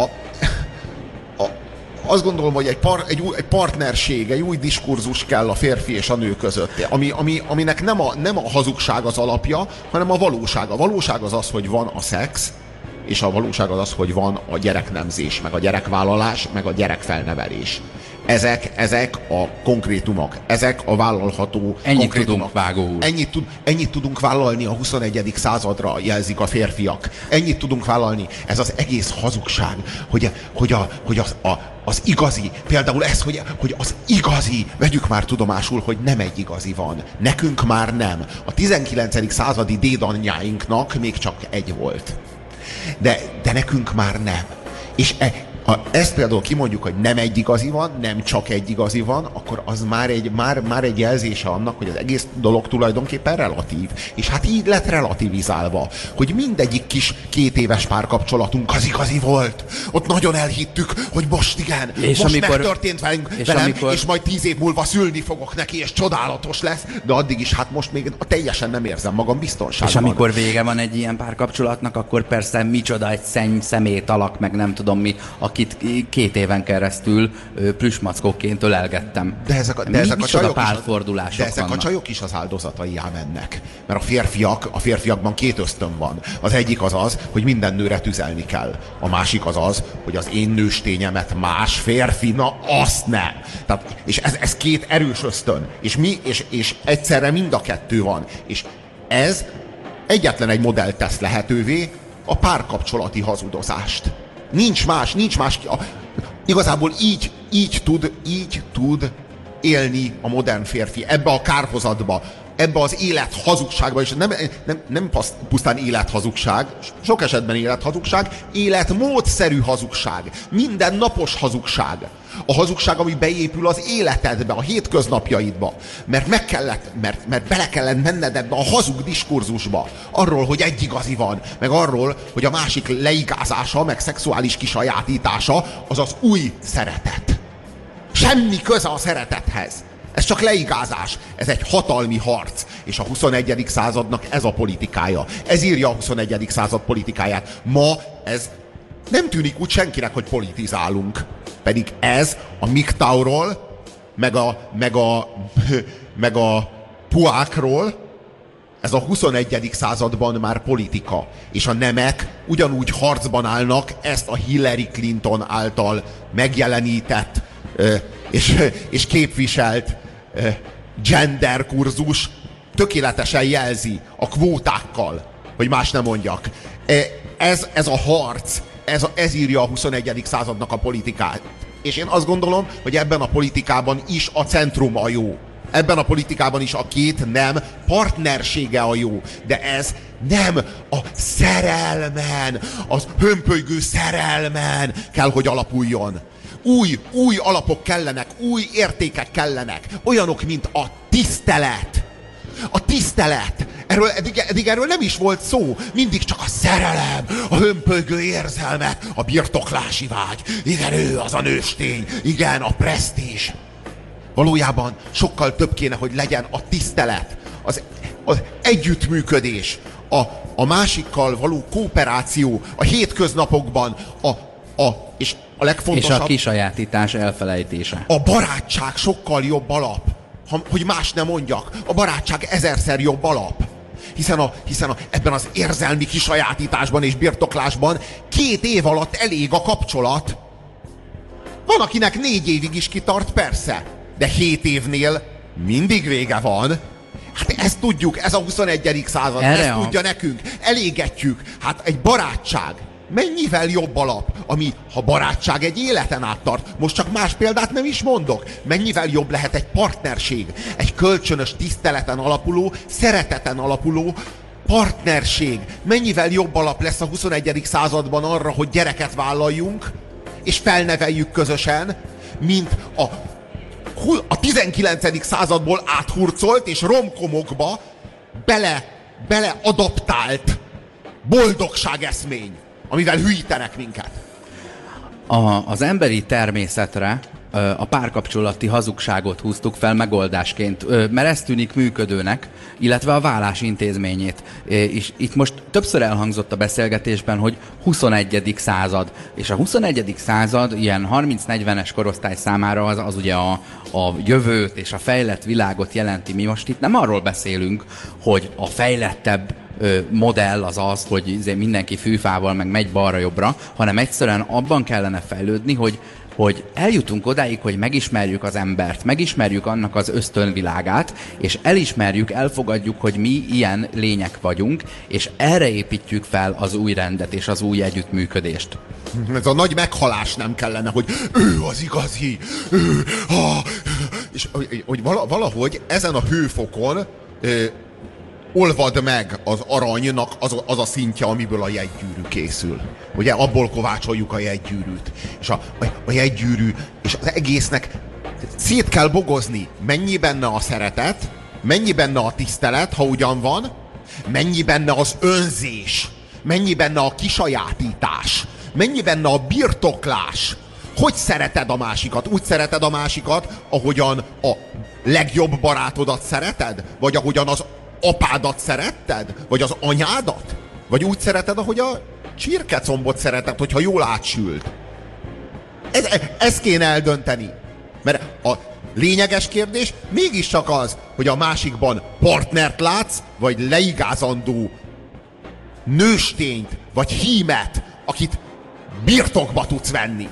azt gondolom, hogy egy partnerség, egy új diskurzus kell a férfi és a nő között, aminek nem a hazugság az alapja, hanem a valóság. A valóság az, hogy van a szex, és a valóság az, hogy van a gyereknemzés, meg a gyerekvállalás, meg a gyerekfelnevelés. Ezek a konkrétumok, ezek a vállalható ennyit konkrétumok. Tudunk, Vágó úr. Ennyit tudunk vállalni a 21. századra, jelzik a férfiak. Ennyit tudunk vállalni. Ez az egész hazugság, hogy az igazi, például ez, hogy az igazi, vegyük már tudomásul, hogy nem egy igazi van. Nekünk már nem. A 19. századi dédanyjáinknak még csak egy volt. De nekünk már nem. És ha ezt például kimondjuk, hogy nem egy igazi van, nem csak egy igazi van, akkor az már egy jelzése annak, hogy az egész dolog tulajdonképpen relatív. És hát így lett relativizálva, hogy mindegyik kis 2 éves párkapcsolatunk az igazi volt. Ott nagyon elhittük, hogy most igen, és most megtörtént velem, és majd 10 év múlva szülni fogok neki, és csodálatos lesz, de addig is hát most még teljesen nem érzem magam biztonságban. És amikor vége van egy ilyen párkapcsolatnak, akkor persze micsoda egy szemét alak, meg nem tudom mi, akit 2 éven keresztül plüsmackóként ölelgettem. De ezek a csajok is az áldozatai ám ennek. Mert a férfiakban 2 ösztön van. Az egyik az, hogy minden nőre tüzelni kell. A másik az, hogy az én nőstényemet más férfi, na azt nem. Tehát, és ez 2 erős ösztön. És egyszerre mind a 2 van. És ez egyetlen egy modell tesz lehetővé, a párkapcsolati hazudozást. Nincs más. Igazából így tud élni a modern férfi ebbe a kárhozatba, ebbe az élet hazugságba, és nem pusztán élethazugság, sok esetben élethazugság, életmódszerű hazugság, mindennapos hazugság. A hazugság, ami beépül az életedbe, a hétköznapjaidba. Mert bele kellett menned ebbe a hazug diskurzusba. Arról, hogy egy igazi van, meg arról, hogy a másik leigázása, meg szexuális kisajátítása az az új szeretet. Semmi köze a szeretethez. Ez csak leigázás. Ez egy hatalmi harc. És a 21. századnak ez a politikája. Ez írja a 21. század politikáját. Ma ez nem tűnik úgy senkinek, hogy politizálunk. Pedig ez a MGTOW-ról, meg a puákról, ez a 21. században már politika. És a nemek ugyanúgy harcban állnak ezt a Hillary Clinton által megjelenített és képviselt gender kurzus tökéletesen jelzi a kvótákkal, hogy más nem mondjak. Ez a harc, ez írja a 21. századnak a politikát. És én azt gondolom, hogy ebben a politikában is a centrum a jó. Ebben a politikában is a 2 nem partnersége a jó. De ez nem a szerelmen, az hömpölygő szerelmen kell, hogy alapuljon. Új alapok kellenek, új értékek kellenek. Olyanok, mint a tisztelet. A tisztelet. Eddig erről nem is volt szó. Mindig csak a szerelem, a hömpölygő érzelmek, a birtoklási vágy. Igen, ő az a nőstény. Igen, a presztízs. Valójában sokkal több kéne, hogy legyen a tisztelet, az együttműködés, a másikkal való kooperáció, a hétköznapokban, és a legfontosabb... És a kisajátítás elfelejtése. A barátság sokkal jobb alap. Hogy más nem mondjak, a barátság 1000-szer jobb alap. Hiszen ebben az érzelmi kisajátításban és birtoklásban 2 év alatt elég a kapcsolat. Van, akinek 4 évig is kitart, persze, de 7 évnél mindig vége van. Hát ezt tudjuk, ez a 21. század, ezt tudja nekünk, elégetjük. Hát egy barátság mennyivel jobb alap, ami, ha barátság egy életen át tart, most csak más példát nem is mondok, mennyivel jobb lehet egy partnerség, egy kölcsönös tiszteleten alapuló, szereteten alapuló partnerség, mennyivel jobb alap lesz a 21. században arra, hogy gyereket vállaljunk, és felneveljük közösen, mint a 19. századból áthurcolt és romkomokba bele adaptált boldogságeszmény, amivel hülyítenek minket. Az emberi természetre a párkapcsolati hazugságot húztuk fel megoldásként, mert ez tűnik működőnek, illetve a vállás intézményét. És itt most többször elhangzott a beszélgetésben, hogy 21. század. És a 21. század ilyen 30-40-es korosztály számára az ugye a jövőt és a fejlett világot jelenti. Mi most itt nem arról beszélünk, hogy a fejlettebb modell az az, hogy mindenki fűfával meg megy balra-jobbra, hanem egyszerűen abban kellene fejlődni, hogy eljutunk odáig, hogy megismerjük az embert, megismerjük annak az ösztönvilágát, és elismerjük, elfogadjuk, hogy mi ilyen lények vagyunk, és erre építjük fel az új rendet és az új együttműködést. Ez a nagy meghalás nem kellene, hogy ő az igazi, és hogy valahogy ezen a hőfokon olvad meg az aranynak az a szintje, amiből a jegygyűrű készül. Ugye abból kovácsoljuk a jegygyűrűt. És a jegygyűrű, és az egésznek szét kell bogozni. Mennyi benne a szeretet, mennyi benne a tisztelet, ha ugyan van, mennyi benne az önzés, mennyi benne a kisajátítás, mennyi benne a birtoklás. Hogy szereted a másikat? Úgy szereted a másikat, ahogyan a legjobb barátodat szereted? Vagy ahogyan az apádat szeretted? Vagy az anyádat? Vagy úgy szereted, ahogy a csirkecombot szereted, hogyha jól átsült? Ezt kéne eldönteni. Mert a lényeges kérdés mégiscsak az, hogy a másikban partnert látsz, vagy leigázandó nőstényt, vagy hímet, akit birtokba tudsz venni.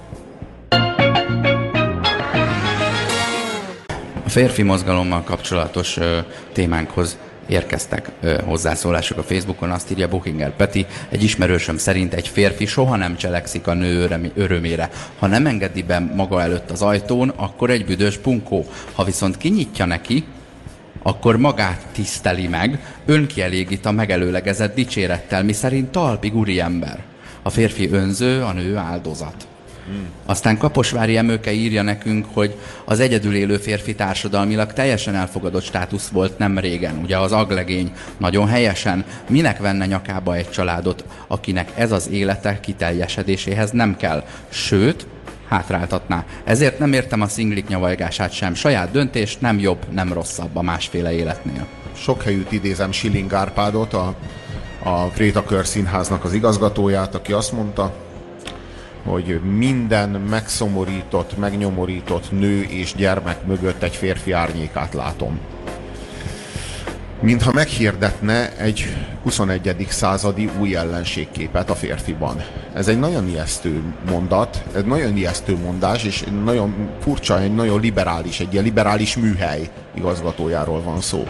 A férfi mozgalommal kapcsolatos témánkhoz érkeztek hozzászólások a Facebookon, azt írja Buchinger Peti, egy ismerősöm szerint egy férfi soha nem cselekszik a nő örömére. Ha nem engedi be maga előtt az ajtón, akkor egy büdös bunkó. Ha viszont kinyitja neki, akkor magát tiszteli meg, önkielégít a megelőlegezett dicsérettel, miszerint talpig úriember. A férfi önző, a nő áldozat. Aztán Kaposvári Emőke írja nekünk, hogy az egyedül élő férfi társadalmilag teljesen elfogadott státusz volt nem régen. Ugye az aglegény nagyon helyesen minek venne nyakába egy családot, akinek ez az élete kiteljesedéséhez nem kell. Sőt, hátráltatná. Ezért nem értem a szinglik nyavajgását sem. Saját döntés nem jobb, nem rosszabb a másféle életnél. Sok helyütt idézem Schilling Árpádot, a Kréta Körszínháznak az igazgatóját, aki azt mondta, hogy minden megszomorított, megnyomorított nő és gyermek mögött egy férfi árnyékát látom. Mintha meghirdetne egy 21. századi új ellenségképet a férfiban. Ez egy nagyon ijesztő mondat, egy nagyon ijesztő mondás, és nagyon furcsa, egy nagyon liberális, egy ilyen liberális műhely igazgatójáról van szó.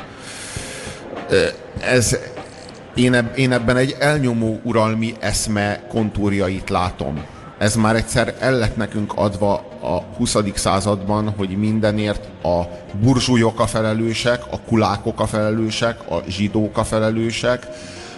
Én ebben egy elnyomó uralmi eszme kontúrjait látom. Ez már egyszer el lett nekünk adva a 20. században, hogy mindenért a burzsúlyok a felelősek, a kulákok a felelősek, a zsidók a felelősek.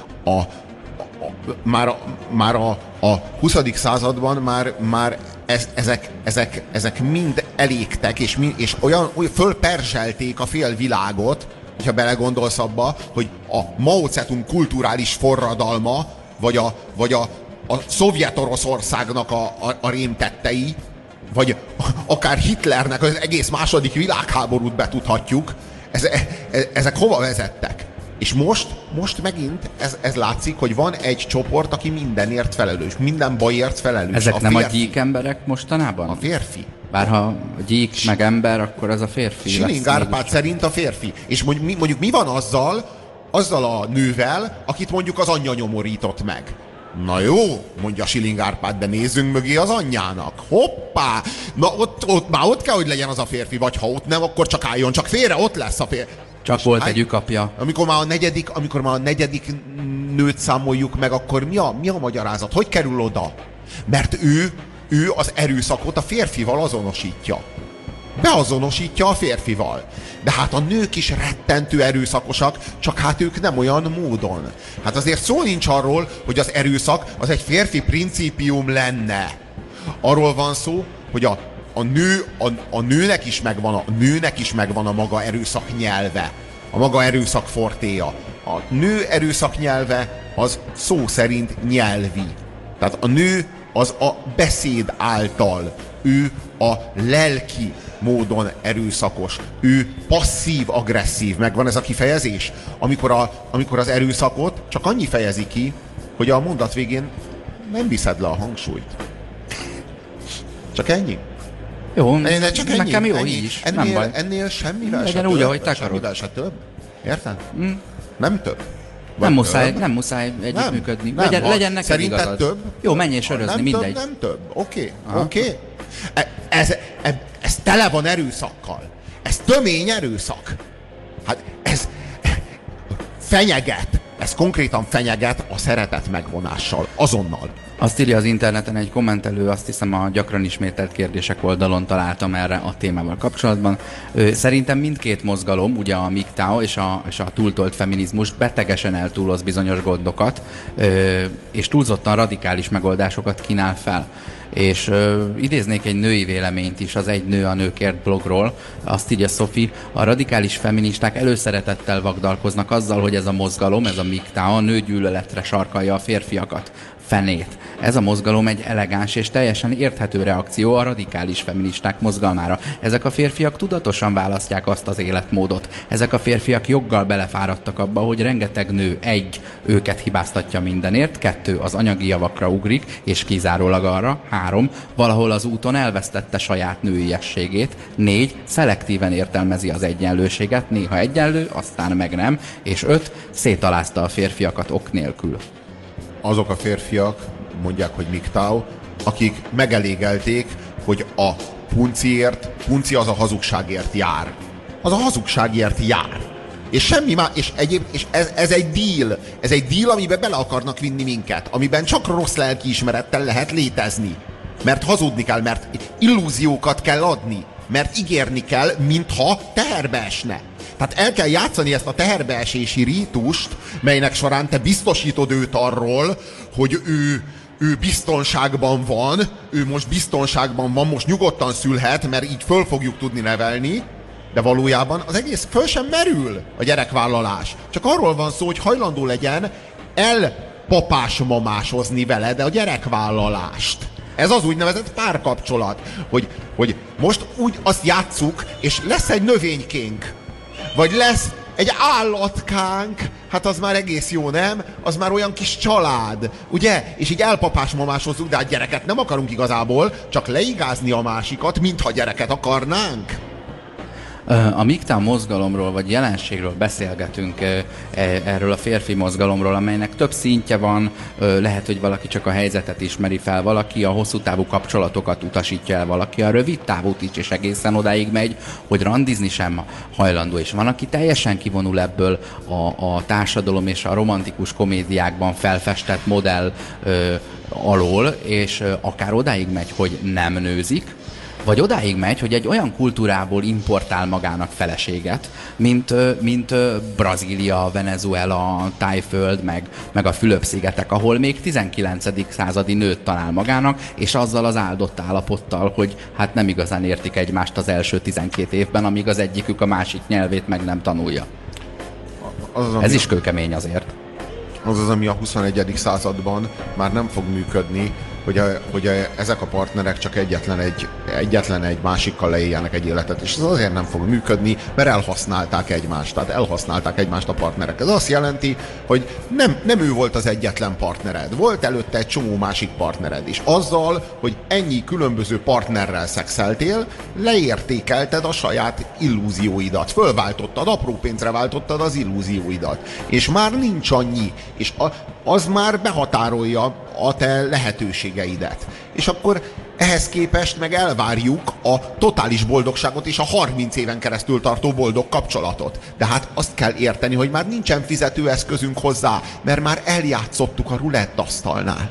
Már a 20. században már ezek mind elégtek, és olyan fölperzselték a félvilágot, hogyha belegondolsz abba, hogy a Mao Zedong kulturális forradalma, vagy a Szovjet-Oroszországnak a rémtettei, vagy akár Hitlernek az egész második világháborút betudhatjuk, ezek hova vezettek? És most megint ez látszik, hogy van egy csoport, aki mindenért felelős, minden bajért felelős. Ezek nem a gyík emberek mostanában? A férfi. Bárha gyík meg ember, akkor az a férfi. Schilling Árpád szerint a férfi. És mondjuk mi van azzal a nővel, akit mondjuk az anyja nyomorított meg? Na jó, mondja Schilling Árpád, de nézzünk mögé az anyjának. Hoppá! Na ott kell, hogy legyen az a férfi, vagy ha ott nem, akkor csak álljon csak félre, ott lesz a férfi. Csak volt egy ükapja. Amikor már a negyedik nőt számoljuk meg, akkor mi a magyarázat? Hogy kerül oda? Mert ő az erőszakot a férfival azonosítja. Beazonosítja a férfival. De hát a nők is rettentő erőszakosak, csak hát ők nem olyan módon. Hát azért szó nincs arról, hogy az erőszak az egy férfi principium lenne. Arról van szó, hogy a nőnek is megvan a maga erőszak nyelve, a maga erőszak fortéja. A nő erőszak nyelve az szó szerint nyelvi. Tehát a nő az a beszéd által, ő a lelki módon erőszakos. Ő passzív-agresszív. Megvan ez a kifejezés? Amikor az erőszakot csak annyi fejezi ki, hogy a mondat végén nem viszed le a hangsúlyt. Csak ennyi? Jó, csak ennyi, nekem jó ennyi. így is. Ennél, nem baj. Ennél semmivel legyen se úgy, több. ahogy te akarod. Semmivel se több. Érted? Nem több. Nem muszáj együttműködni. Nem, legyen neked szerinted igazad. több? Jó, menj és örözni, mindegy. Nem több. Oké. Ez tele van erőszakkal. Ez tömény erőszak. Hát ez fenyeget. Ez konkrétan fenyeget a szeretet megvonással. Azonnal. Azt írja az interneten egy kommentelő, azt hiszem a gyakran ismételt kérdések oldalon találtam erre a témával kapcsolatban. Szerintem mindkét mozgalom, ugye a MGTOW és a túltolt feminizmus betegesen eltúloz bizonyos gondokat, és túlzottan radikális megoldásokat kínál fel. És idéznék egy női véleményt is az Egy nő a nőkért blogról. Azt írja Sophie, a radikális feministák előszeretettel vagdalkoznak azzal, hogy ez a mozgalom, ez a MGTOW a nőgyűlöletre sarkalja a férfiakat. Fenét. Ez a mozgalom egy elegáns és teljesen érthető reakció a radikális feministák mozgalmára. Ezek a férfiak tudatosan választják azt az életmódot. Ezek a férfiak joggal belefáradtak abba, hogy rengeteg nő 1. őket hibáztatja mindenért, 2. az anyagi javakra ugrik, és kizárólag arra, 3. valahol az úton elvesztette saját nőiességét, 4. szelektíven értelmezi az egyenlőséget, néha egyenlő, aztán meg nem, és 5. szétalázta a férfiakat ok nélkül. Azok a férfiak, mondják, hogy MGTOW, akik megelégelték, hogy a punci az a hazugságért jár. Az a hazugságért jár. És semmi más, és ez egy deal. Ez egy deal, amiben bele akarnak vinni minket. Amiben csak rossz lelkiismerettel lehet létezni. Mert hazudni kell, mert illúziókat kell adni. Mert ígérni kell, mintha teherbe esne. Tehát el kell játszani ezt a teherbeesési rítust, melynek során te biztosítod őt arról, hogy ő biztonságban van, ő most biztonságban van, most nyugodtan szülhet, mert így föl fogjuk tudni nevelni, de valójában az egész föl sem merül a gyerekvállalás. Csak arról van szó, hogy hajlandó legyen elpapás-mamásozni vele, de a gyerekvállalást. Ez az úgynevezett párkapcsolat, hogy most úgy azt játsszuk, és lesz egy növénykénk, vagy lesz egy állatkánk, hát az már egész jó, nem? Az már olyan kis család, ugye? És így elpapás-mamásozzuk, de hát gyereket nem akarunk igazából, csak leigázni a másikat, mintha gyereket akarnánk. A MGTOW mozgalomról vagy jelenségről beszélgetünk, erről a férfi mozgalomról, amelynek több szintje van, lehet, hogy valaki csak a helyzetet ismeri fel, valaki a hosszú távú kapcsolatokat utasítja el, valaki a rövid távút is, és egészen odáig megy, hogy randizni sem hajlandó, és van, aki teljesen kivonul ebből a társadalom és a romantikus komédiákban felfestett modell alól, és akár odáig megy, hogy nem nőzik, vagy odáig megy, hogy egy olyan kultúrából importál magának feleséget, mint Brazília, Venezuela, Tájföld, meg a Fülöp-szigetek, ahol még 19. századi nőt talál magának, és azzal az áldott állapottal, hogy hát nem igazán értik egymást az első 12 évben, amíg az egyikük a másik nyelvét meg nem tanulja. Ez is kőkemény azért. Az, ami a 21. században már nem fog működni, hogy ezek a partnerek csak egyetlen egy másikkal leéljenek egy életet, és ez azért nem fog működni, mert elhasználták egymást, tehát elhasználták egymást a partnerek. Ez azt jelenti, hogy nem ő volt az egyetlen partnered, volt előtte egy csomó másik partnered, és azzal, hogy ennyi különböző partnerrel szexeltél, leértékelted a saját illúzióidat, fölváltottad, apró pénzre váltottad az illúzióidat, és már nincs annyi, és az már behatárolja a te lehetőségeidet. És akkor ehhez képest meg elvárjuk a totális boldogságot és a 30 éven keresztül tartó boldog kapcsolatot. De hát azt kell érteni, hogy már nincsen fizetőeszközünk hozzá, mert már eljátszottuk a rulettasztalnál.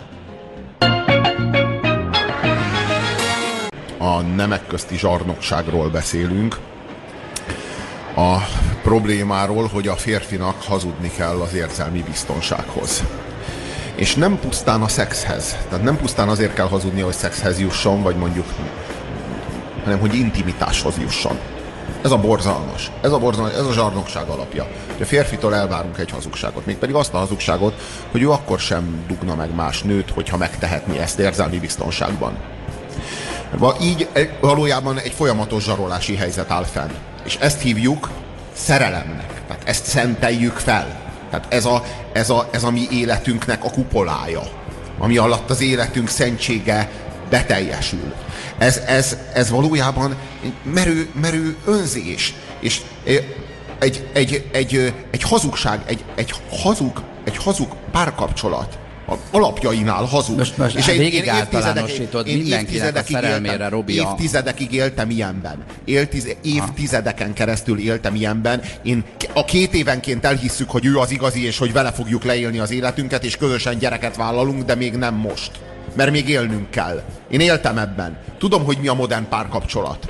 A nemek közti zsarnokságról beszélünk. A problémáról, hogy a férfinak hazudni kell az érzelmi biztonsághoz. És nem pusztán a szexhez. Tehát nem pusztán azért kell hazudni, hogy szexhez jusson, vagy mondjuk, hanem hogy intimitáshoz jusson. Ez a borzalmas. Ez a zsarnokság alapja. A férfitől elvárunk egy hazugságot. Mégpedig azt a hazugságot, hogy ő akkor sem dugna meg más nőt, hogyha megtehetni ezt érzelmi biztonságban. Így valójában egy folyamatos zsarolási helyzet áll fenn. És ezt hívjuk szerelemnek. Tehát ezt szenteljük fel. Tehát ez a mi életünknek a kupolája, ami alatt az életünk szentsége beteljesül. Ez valójában merő önzés, és egy hazugság, egy hazug egy hazug párkapcsolat. Alapjainál hazug. Most és végig általánosítod mindenkinek a szerelmére, Robi. Évtizedekig éltem ilyenben. Évtizedeken keresztül éltem ilyenben. A 2 évenként elhisszük, hogy ő az igazi, és hogy vele fogjuk leélni az életünket, és közösen gyereket vállalunk, de még nem most. Mert még élnünk kell. Én éltem ebben. Tudom, hogy mi a modern párkapcsolat.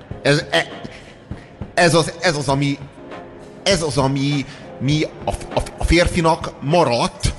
Ez az, ami a férfinak maradt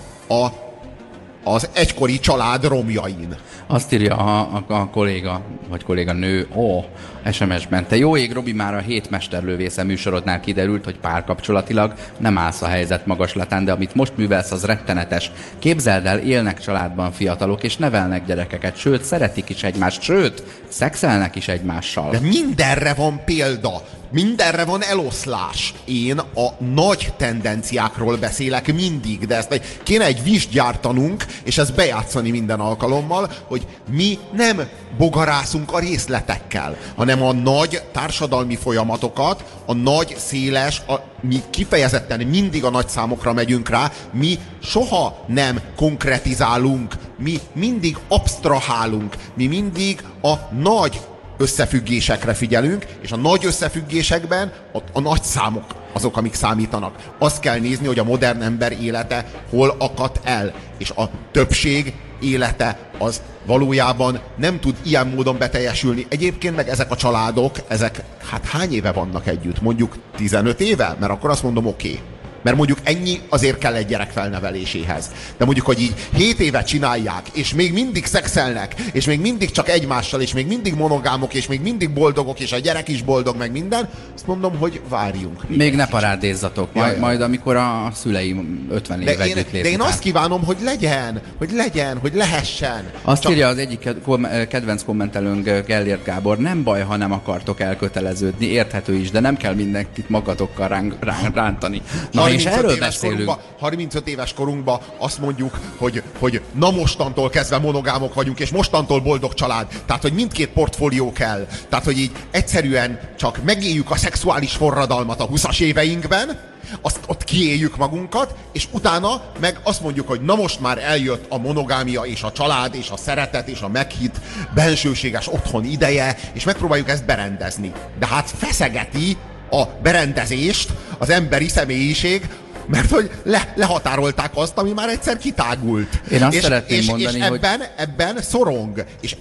az egykori család romjain. Azt írja a kolléga, vagy kolléganő, SMS-ben. Te jó ég, Robi, már a 7 mesterlövésze műsorodnál kiderült, hogy párkapcsolatilag nem állsz a helyzet magaslatán, de amit most művelsz, az rettenetes. Képzeld el, élnek családban fiatalok, és nevelnek gyerekeket, sőt, szeretik is egymást, sőt, szexelnek is egymással. De mindenre van példa. Mindenre van eloszlás. Én a nagy tendenciákról beszélek mindig, de ezt kéne egy vist gyártanunk, és ezt bejátszani minden alkalommal, hogy mi nem bogarászunk a részletekkel, hanem a nagy társadalmi folyamatokat, a nagy, széles, mi kifejezetten mindig a nagy számokra megyünk rá, mi soha nem konkretizálunk, mi mindig absztrahálunk, mi mindig a nagy összefüggésekre figyelünk, és a nagy összefüggésekben a nagy számok azok, amik számítanak. Azt kell nézni, hogy a modern ember élete hol akadt el, és a többség élete az valójában nem tud ilyen módon beteljesülni. Egyébként meg ezek a családok, hát hány éve vannak együtt? Mondjuk 15 éve? Mert akkor azt mondom, oké. Mert mondjuk ennyi azért kell egy gyerek felneveléséhez. De mondjuk, hogy így 7 évet csinálják, és még mindig szexelnek, és még mindig csak egymással, és még mindig monogámok, és még mindig boldogok, és a gyerek is boldog, meg minden, azt mondom, hogy várjunk. Még ne parádézzatok. Majd amikor a szüleim 50 éve együtt lépnek. De én azt kívánom, hogy legyen, hogy lehessen. Azt írja az egyik kedvenc kommentelőnk, Gellért Gábor, nem baj, ha nem akartok elköteleződni, érthető is, de nem kell mindenkit magatokkal rántani. Na, és erről beszélünk. 35 éves korunkban azt mondjuk, hogy na mostantól kezdve monogámok vagyunk, és mostantól boldog család. Tehát, hogy mindkét portfólió kell. Tehát, hogy így egyszerűen csak megéljük a szexuális forradalmat a 20-as éveinkben, azt ott kiéljük magunkat, és utána meg azt mondjuk, hogy na most már eljött a monogámia, és a család, és a szeretet, és a meghitt bensőséges otthon ideje, és megpróbáljuk ezt berendezni. De hát feszegeti a berendezést az emberi személyiség, mert hogy lehatárolták azt, ami már egyszer kitágult. Én azt szeretném mondani, és ebben szorong, és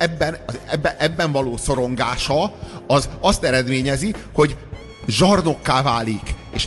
ebben való szorongása az azt eredményezi, hogy zsarnokká válik. És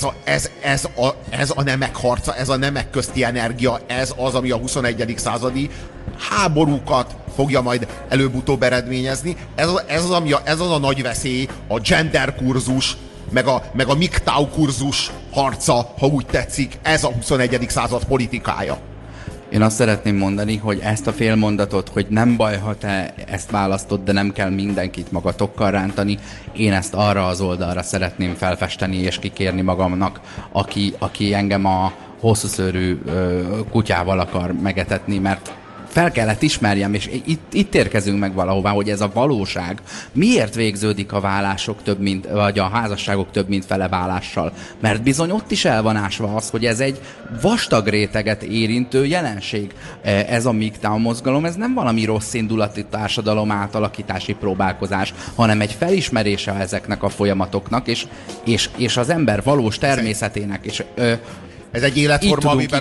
ez a nemek harca, ez a nemek közti energia, ez az, ami a 21. századi háborúkat fogja majd előbb-utóbb eredményezni. Ez az a nagy veszély, a gender kurzus, meg a MGTOW kurzus harca, ha úgy tetszik, ez a 21. század politikája. Én azt szeretném mondani, hogy ezt a félmondatot, hogy nem baj, ha te ezt választod, de nem kell mindenkit magatokkal rántani, én ezt arra az oldalra szeretném felfesteni és kikérni magamnak, aki engem a hosszúszőrű kutyával akar megetetni, mert fel kellett ismerjem, és itt érkezünk meg valahová, hogy ez a valóság. Miért végződik a vállások vagy a házasságok több mint fele válással? Mert bizony ott is el van ásva az, hogy ez egy vastag réteget érintő jelenség. Ez a MGTOW mozgalom, ez nem valami rossz indulatú társadalom átalakítási próbálkozás, hanem egy felismerése ezeknek a folyamatoknak, és az ember valós természetének, és ez egy életforma, amiben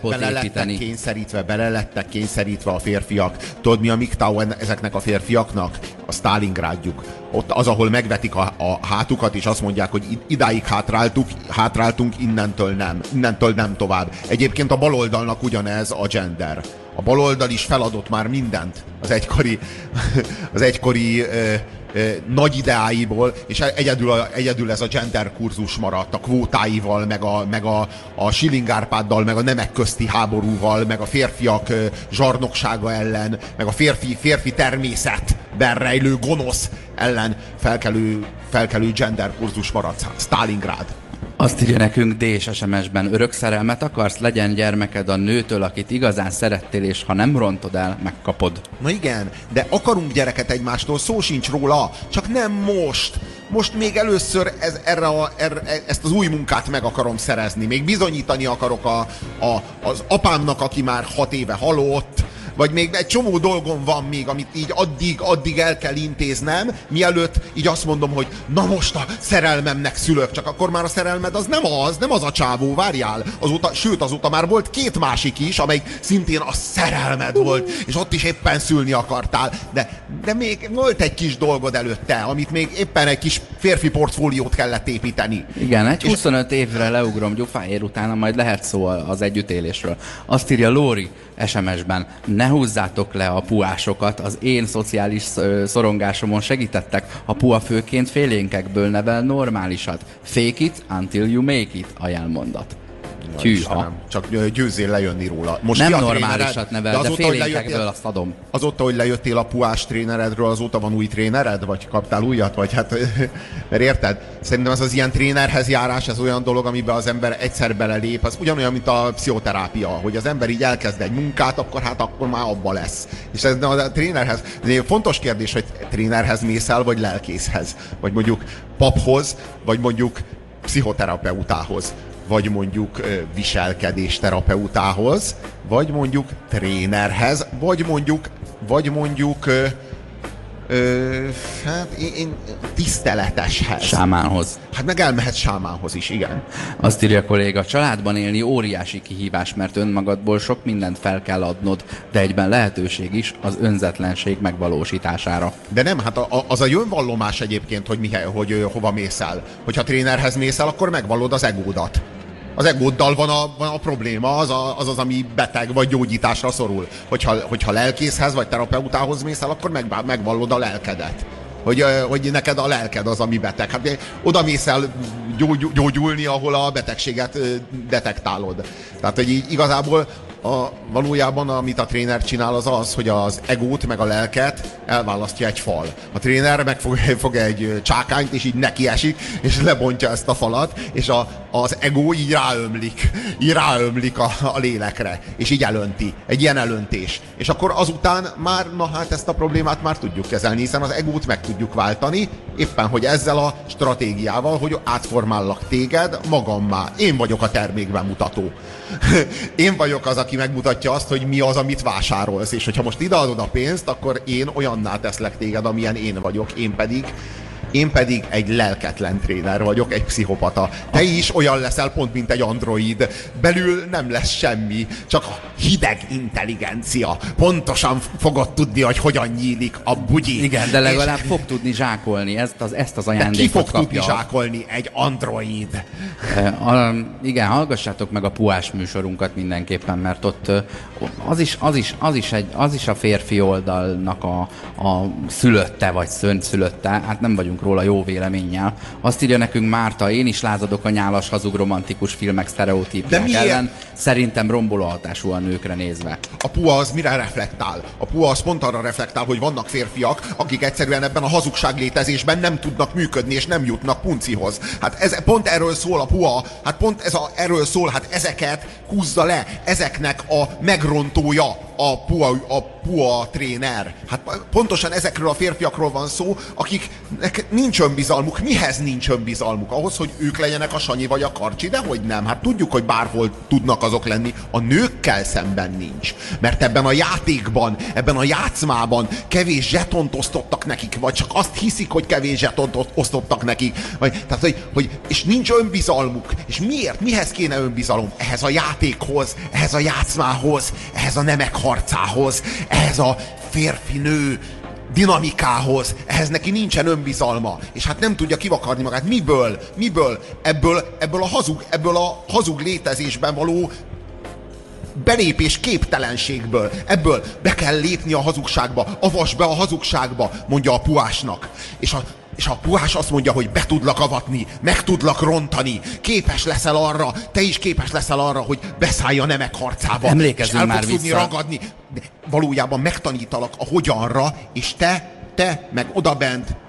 bele lettek kényszerítve a férfiak. Tudod, mi a MGTOW ezeknek a férfiaknak? A Stalingrádjuk. Ott az, ahol megvetik a hátukat, és azt mondják, hogy idáig hátráltunk, innentől nem tovább. Egyébként a baloldalnak ugyanez a gender. A baloldal is feladott már mindent az egykori nagy ideáiból, és egyedül ez a gender kurzus maradt a kvótáival, meg a Schilling Árpáddal, meg a nemek közti háborúval, meg a férfiak zsarnoksága ellen, meg a férfi természetben rejlő gonosz ellen felkelő gender kurzus maradt. Stalingrad. Azt írja nekünk D-s SMS-ben, örök szerelmet akarsz, legyen gyermeked a nőtől, akit igazán szerettél, és ha nem rontod el, megkapod. Na igen, de akarunk gyereket egymástól, szó sincs róla, csak nem most. most még először ezt az új munkát meg akarom szerezni. Még bizonyítani akarok az apámnak, aki már 6 éve halott, vagy még egy csomó dolgom van még, amit így addig el kell intéznem, mielőtt így azt mondom, hogy na most a szerelmemnek szülök, csak akkor már a szerelmed az nem az a csávó, várjál. Azóta már volt 2 másik is, amelyik szintén a szerelmed volt, és ott is éppen szülni akartál, de még volt egy kis dolgod előtte, amit még éppen egy kis férfi portfóliót kellett építeni. Igen, egy 25 évre leugrom Gyufáér, utána majd lehet szó az együttélésről. Azt írja Lóri SMS-ben, ne húzzátok le a puásokat, az én szociális szorongásomon segítettek, a pua főként félénkekből nevel normálisat. Fake it until you make it, a jelmondat. Tűha. Csak győzzél lejönni róla. Most nem normálisat nevel, de félénkekből azt adom. Azóta, hogy lejöttél a puás tréneredről, azóta van új trénered? Vagy kaptál újat? Vagy hát, mert érted? Szerintem az ilyen trénerhez járás, ez olyan dolog, amiben az ember egyszer belelép. Az ugyanolyan, mint a pszichoterápia, hogy az ember így elkezd egy munkát, akkor már abba lesz. És ez a trénerhez, ez egy fontos kérdés, hogy trénerhez mész el, vagy lelkészhez? Vagy mondjuk paphoz, vagy mondjuk pszichoterapeutához, vagy mondjuk viselkedésterapeutához, vagy mondjuk trénerhez, vagy mondjuk hát én tiszteleteshez. Sámánhoz. Hát meg elmehet sámánhoz is, igen. Azt írja a kolléga, családban élni óriási kihívás, mert önmagadból sok mindent fel kell adnod, de egyben lehetőség is az önzetlenség megvalósítására. De nem, hát az a jönvallomás egyébként, hogy hova mész el. Hogyha trénerhez mész el, akkor megvallod az egódat. Az egóddal van a probléma, az, ami beteg vagy gyógyításra szorul. Hogyha lelkészhez vagy terapeutához mész el, akkor megvallod a lelkedet. Hogy neked a lelked az, ami beteg. Hát oda mész el gyógyulni, ahol a betegséget detektálod. Tehát, hogy igazából valójában amit a tréner csinál az, hogy az egót meg a lelket elválasztja egy fal. A tréner megfog egy csákányt, és így neki esik, és lebontja ezt a falat, és az egó így ráömlik a lélekre, és így elönti. Egy ilyen elöntés. És akkor azután már, hát ezt a problémát már tudjuk kezelni, hiszen az egót meg tudjuk váltani, éppen hogy ezzel a stratégiával, hogy átformállak téged magammá. Én vagyok a termékbemutató. Én vagyok az, aki megmutatja azt, hogy mi az, amit vásárolsz. És hogyha most ideadod a pénzt, akkor én olyanná teszlek téged, amilyen én vagyok. Én pedig egy lelketlen tréner vagyok, egy pszichopata. Te is olyan leszel pont, mint egy android. Belül nem lesz semmi, csak a hideg intelligencia. Pontosan fogod tudni, hogy hogyan nyílik a bugyi. Igen, de legalább fog tudni zsákolni. Ezt az ajándékot kapja. Ki fog tudni zsákolni? Egy android. Igen, hallgassátok meg a puás műsorunkat mindenképpen, mert ott az is a férfi oldalnak a szülötte, vagy szülötte. Hát nem vagyunk róla jó véleménnyel. Azt írja nekünk Márta, én is lázadok a nyálas, hazug romantikus filmek sztereotípiák ellen. Szerintem romboló hatású a nőkre nézve. A pua az mire reflektál? A pua az pont arra reflektál, hogy vannak férfiak, akik egyszerűen ebben a hazugság létezésben nem tudnak működni, és nem jutnak puncihoz. Hát pont erről szól a pua, hát pont erről szól, hát ezeket húzza le, ezeknek a megrontója a pua tréner. Hát pontosan ezekről a férfiakról van szó, akiknek nincs önbizalmuk. Mihez nincs önbizalmuk? Ahhoz, hogy ők legyenek a Sanyi vagy a Karcsi? Dehogy nem. Hát tudjuk, hogy bárhol tudnak azok lenni. A nőkkel szemben nincs. Mert ebben a játékban, ebben a játszmában kevés zsetont osztottak nekik, vagy csak azt hiszik, hogy kevés zsetont osztottak nekik. Tehát, és nincs önbizalmuk. És miért? Mihez kéne önbizalom? Ehhez a játékhoz, ehhez a játszmához, ehhez a nemek harcához, ehhez a férfi-nő dinamikához, ehhez neki nincsen önbizalma, és hát nem tudja kivakarni magát. Miből? Ebből a hazug létezésben való belépés képtelenségből. Ebből be kell lépni a hazugságba, avasd be a hazugságba, mondja a puásnak. És a puhás azt mondja, hogy be tudlak avatni, meg tudlak rontani, képes leszel arra, te is képes leszel arra, hogy beszállj a nemek harcába. Emlékezzünk már vissza. És el fogsz tudni ragadni. De valójában megtanítalak a hogyanra, és te meg odabent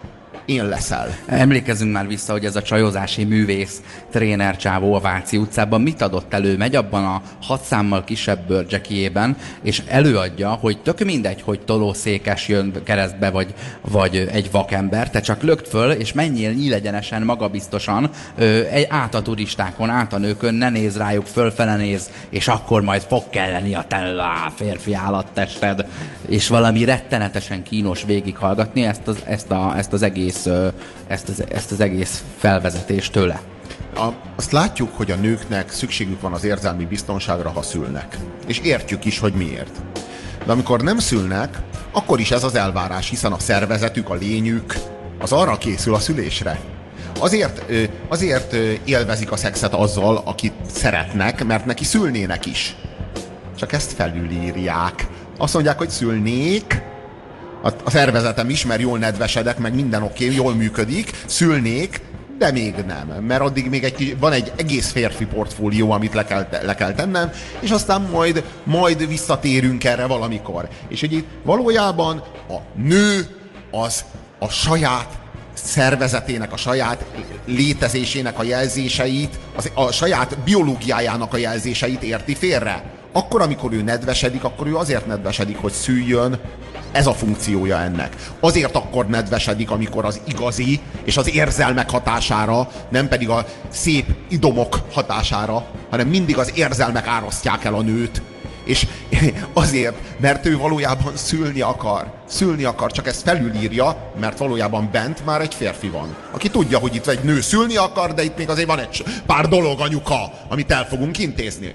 én leszel. Emlékezzünk már vissza, hogy ez a csajozási művész tréner csávó a Váci utcában mit adott elő? Megy abban a 6 számmal kisebb bőrcsekiében, és előadja, hogy tök mindegy, hogy tolószékes jön keresztbe, vagy egy vakember, te csak lökd föl, és menjél nyílegyenesen, magabiztosan át a turistákon, át a nőkön, ne nézz rájuk, fölfele néz, és akkor majd fog kelleni a te férfi állattested, és valami rettenetesen kínos végighallgatni ezt az egész felvezetést tőle. Azt látjuk, hogy a nőknek szükségük van az érzelmi biztonságra, ha szülnek. És értjük is, hogy miért. De amikor nem szülnek, akkor is ez az elvárás, hiszen a szervezetük, a lényük, az arra készül a szülésre. Azért élvezik a szexet azzal, akit szeretnek, mert neki szülnének is. Csak ezt felülírják. Azt mondják, hogy szülnék, a szervezetem is, mert jól nedvesedek, meg minden oké, jól működik, szülnék, de még nem. Mert addig még van egy egész férfi portfólió, amit le kell tennem, és aztán majd visszatérünk erre valamikor. És hogy itt valójában a nő az a saját szervezetének, a saját létezésének a jelzéseit, a saját biológiájának a jelzéseit érti félre. Akkor, amikor ő nedvesedik, akkor ő azért nedvesedik, hogy szüljön. Ez a funkciója ennek. Azért akkor nedvesedik, amikor az igazi és az érzelmek hatására, nem pedig a szép idomok hatására, hanem mindig az érzelmek árasztják el a nőt. És azért, mert ő valójában szülni akar, csak ezt felülírja, mert valójában bent már egy férfi van, aki tudja, hogy itt egy nő szülni akar, de itt még azért van egy pár dolog, anyuka, amit el fogunk intézni.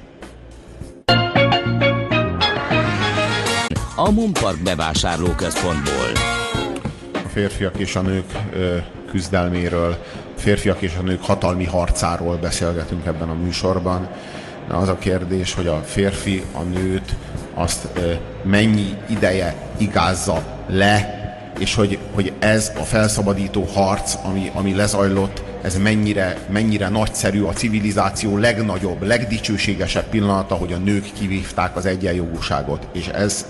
A Monpark bevásárlóközpontból. A férfiak és a nők küzdelméről, a férfiak és a nők hatalmi harcáról beszélgetünk ebben a műsorban. Az a kérdés, hogy a férfi a nőt azt mennyi ideje igázza le, és hogy ez a felszabadító harc, ami lezajlott, ez mennyire nagyszerű, a civilizáció legnagyobb, legdicsőségesebb pillanata, hogy a nők kivívták az egyenjogúságot. És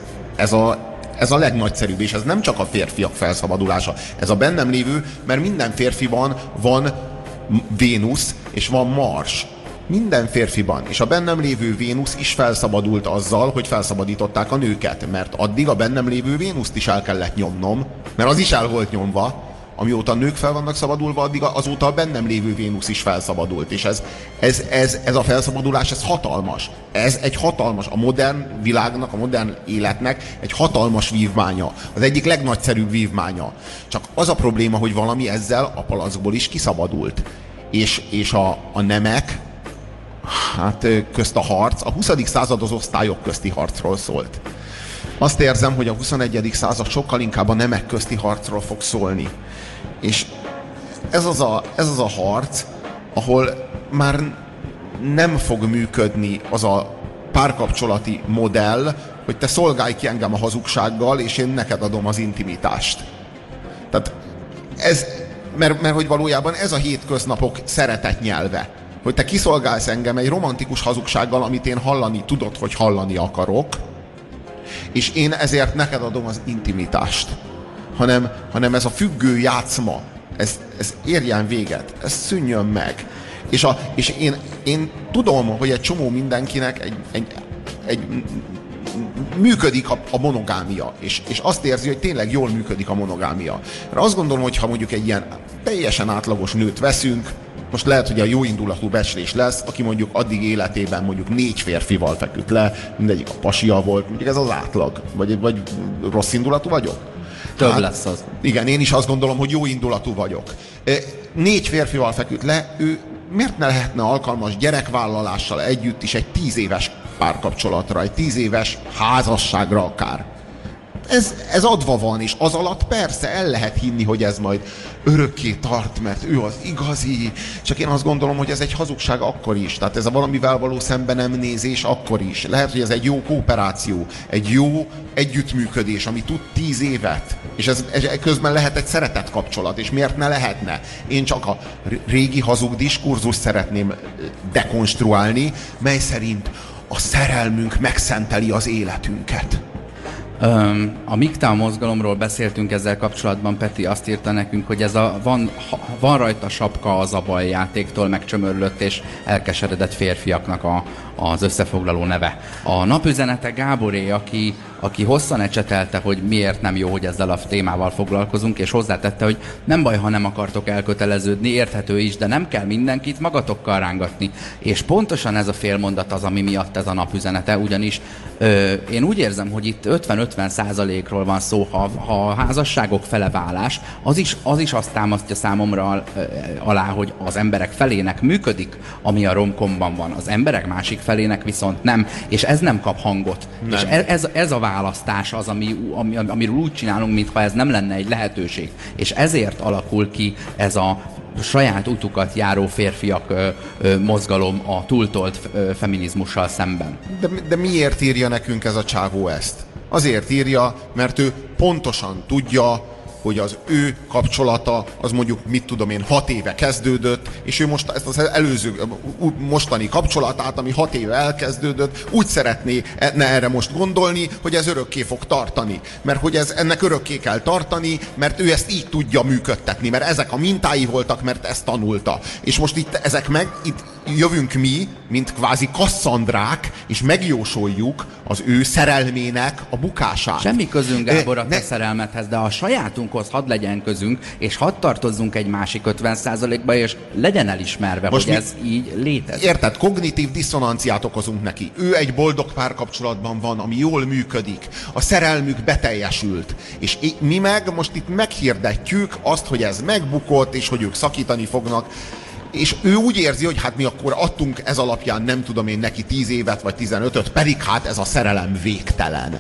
ez a legnagyszerűbb, és ez nem csak a férfiak felszabadulása, ez a bennem lévő, mert minden férfiban van Vénusz, és van Mars. Minden férfiban. És a bennem lévő Vénusz is felszabadult azzal, hogy felszabadították a nőket, mert addig a bennem lévő Vénuszt is el kellett nyomnom, mert az is el volt nyomva. Amióta a nők fel vannak szabadulva, addig azóta a bennem lévő Vénusz is felszabadult. És ez a felszabadulás, ez hatalmas. Ez egy hatalmas, a modern világnak, a modern életnek egy hatalmas vívmánya. Az egyik legnagyszerűbb vívmánya. Csak az a probléma, hogy valami ezzel a palackból is kiszabadult. És a nemek, hát közt a harc, a 20. század az osztályok közti harcról szólt. Azt érzem, hogy a 21. század sokkal inkább a nemek közti harcról fog szólni. És ez az a harc, ahol már nem fog működni az a párkapcsolati modell, hogy te szolgálj ki engem a hazugsággal, és én neked adom az intimitást. Tehát mert hogy valójában ez a hétköznapok szeretet nyelve. Hogy te kiszolgálsz engem egy romantikus hazugsággal, amit én tudod, hogy hallani akarok, és én ezért neked adom az intimitást. Hanem ez a függő játszma, ez érjen véget, ez szűnjön meg. És én tudom, hogy egy csomó mindenkinek működik a monogámia, és azt érzi, hogy tényleg jól működik a monogámia. Mert azt gondolom, hogy ha mondjuk egy ilyen teljesen átlagos nőt veszünk, most lehet, hogy a jóindulatú becslés lesz, aki mondjuk addig életében mondjuk 4 férfival feküdt le, mindegyik a pasia volt, mondjuk ez az átlag. Vagy rossz indulatú vagyok? Több lesz az. Igen, én is azt gondolom, hogy jó indulatú vagyok. 4 férfival feküdt le, ő miért ne lehetne alkalmas gyerekvállalással együtt is egy 10 éves párkapcsolatra, egy 10 éves házasságra akár? Ez adva van, és az alatt persze el lehet hinni, hogy ez majd örökké tart, mert ő az igazi. Csak én azt gondolom, hogy ez egy hazugság akkor is. Tehát ez a valamivel való szembe nem nézés akkor is. Lehet, hogy ez egy jó kooperáció, egy jó együttműködés, ami tud 10 évet. És ez közben lehet egy szeretett kapcsolat, és miért ne lehetne? Én csak a régi hazug diskurzust szeretném dekonstruálni, mely szerint a szerelmünk megszenteli az életünket. A MGTOW mozgalomról beszéltünk ezzel kapcsolatban, Peti azt írta nekünk, hogy ez van rajta sapka az a baj játéktól megcsömörlött és elkeseredett férfiaknak az összefoglaló neve. A napüzenete Gáboré, aki hosszan ecsetelte, hogy miért nem jó, hogy ezzel a témával foglalkozunk, és hozzátette, hogy nem baj, ha nem akartok elköteleződni, érthető is, de nem kell mindenkit magatokkal rángatni. És pontosan ez a félmondat az, ami miatt ez a napüzenete, ugyanis én úgy érzem, hogy itt 50-50%-ról van szó, ha a házasságok fele válás, az is azt támasztja számomra alá, hogy az emberek felének működik, ami a romkomban van. Az emberek másik felének viszont nem, és ez nem kap hangot. Nem. És ez a választás az, amiről úgy csinálunk, mintha ez nem lenne egy lehetőség. És ezért alakul ki ez a saját utukat járó férfiak mozgalom a túltolt feminizmussal szemben. De miért írja nekünk ez a csávó ezt? Azért írja, mert ő pontosan tudja, hogy az ő kapcsolata, az mondjuk, mit tudom én, 6 éve kezdődött, és ő most ezt az előző, mostani kapcsolatát, ami 6 éve elkezdődött, úgy szeretné erre most gondolni, hogy ez örökké fog tartani. Mert hogy ennek örökké kell tartani, mert ő ezt így tudja működtetni, mert ezek a mintái voltak, mert ezt tanulta. És most itt itt jövünk mi, mint kvázi Kasszandrák, és megjósoljuk az ő szerelmének a bukását. Semmi közünk, Gábor, a te szerelmethez, de a sajátunkhoz hadd legyen közünk, és hadd tartozzunk egy másik 50%-ba, és legyen elismerve, most hogy ez így létezik. Érted? Kognitív diszonanciát okozunk neki. Ő egy boldog párkapcsolatban van, ami jól működik. A szerelmük beteljesült. És mi meg most itt meghirdetjük azt, hogy ez megbukott, és hogy ők szakítani fognak. És ő úgy érzi, hogy hát mi akkor adtunk ez alapján, nem tudom én, neki 10 évet vagy 15-öt, pedig hát ez a szerelem végtelen.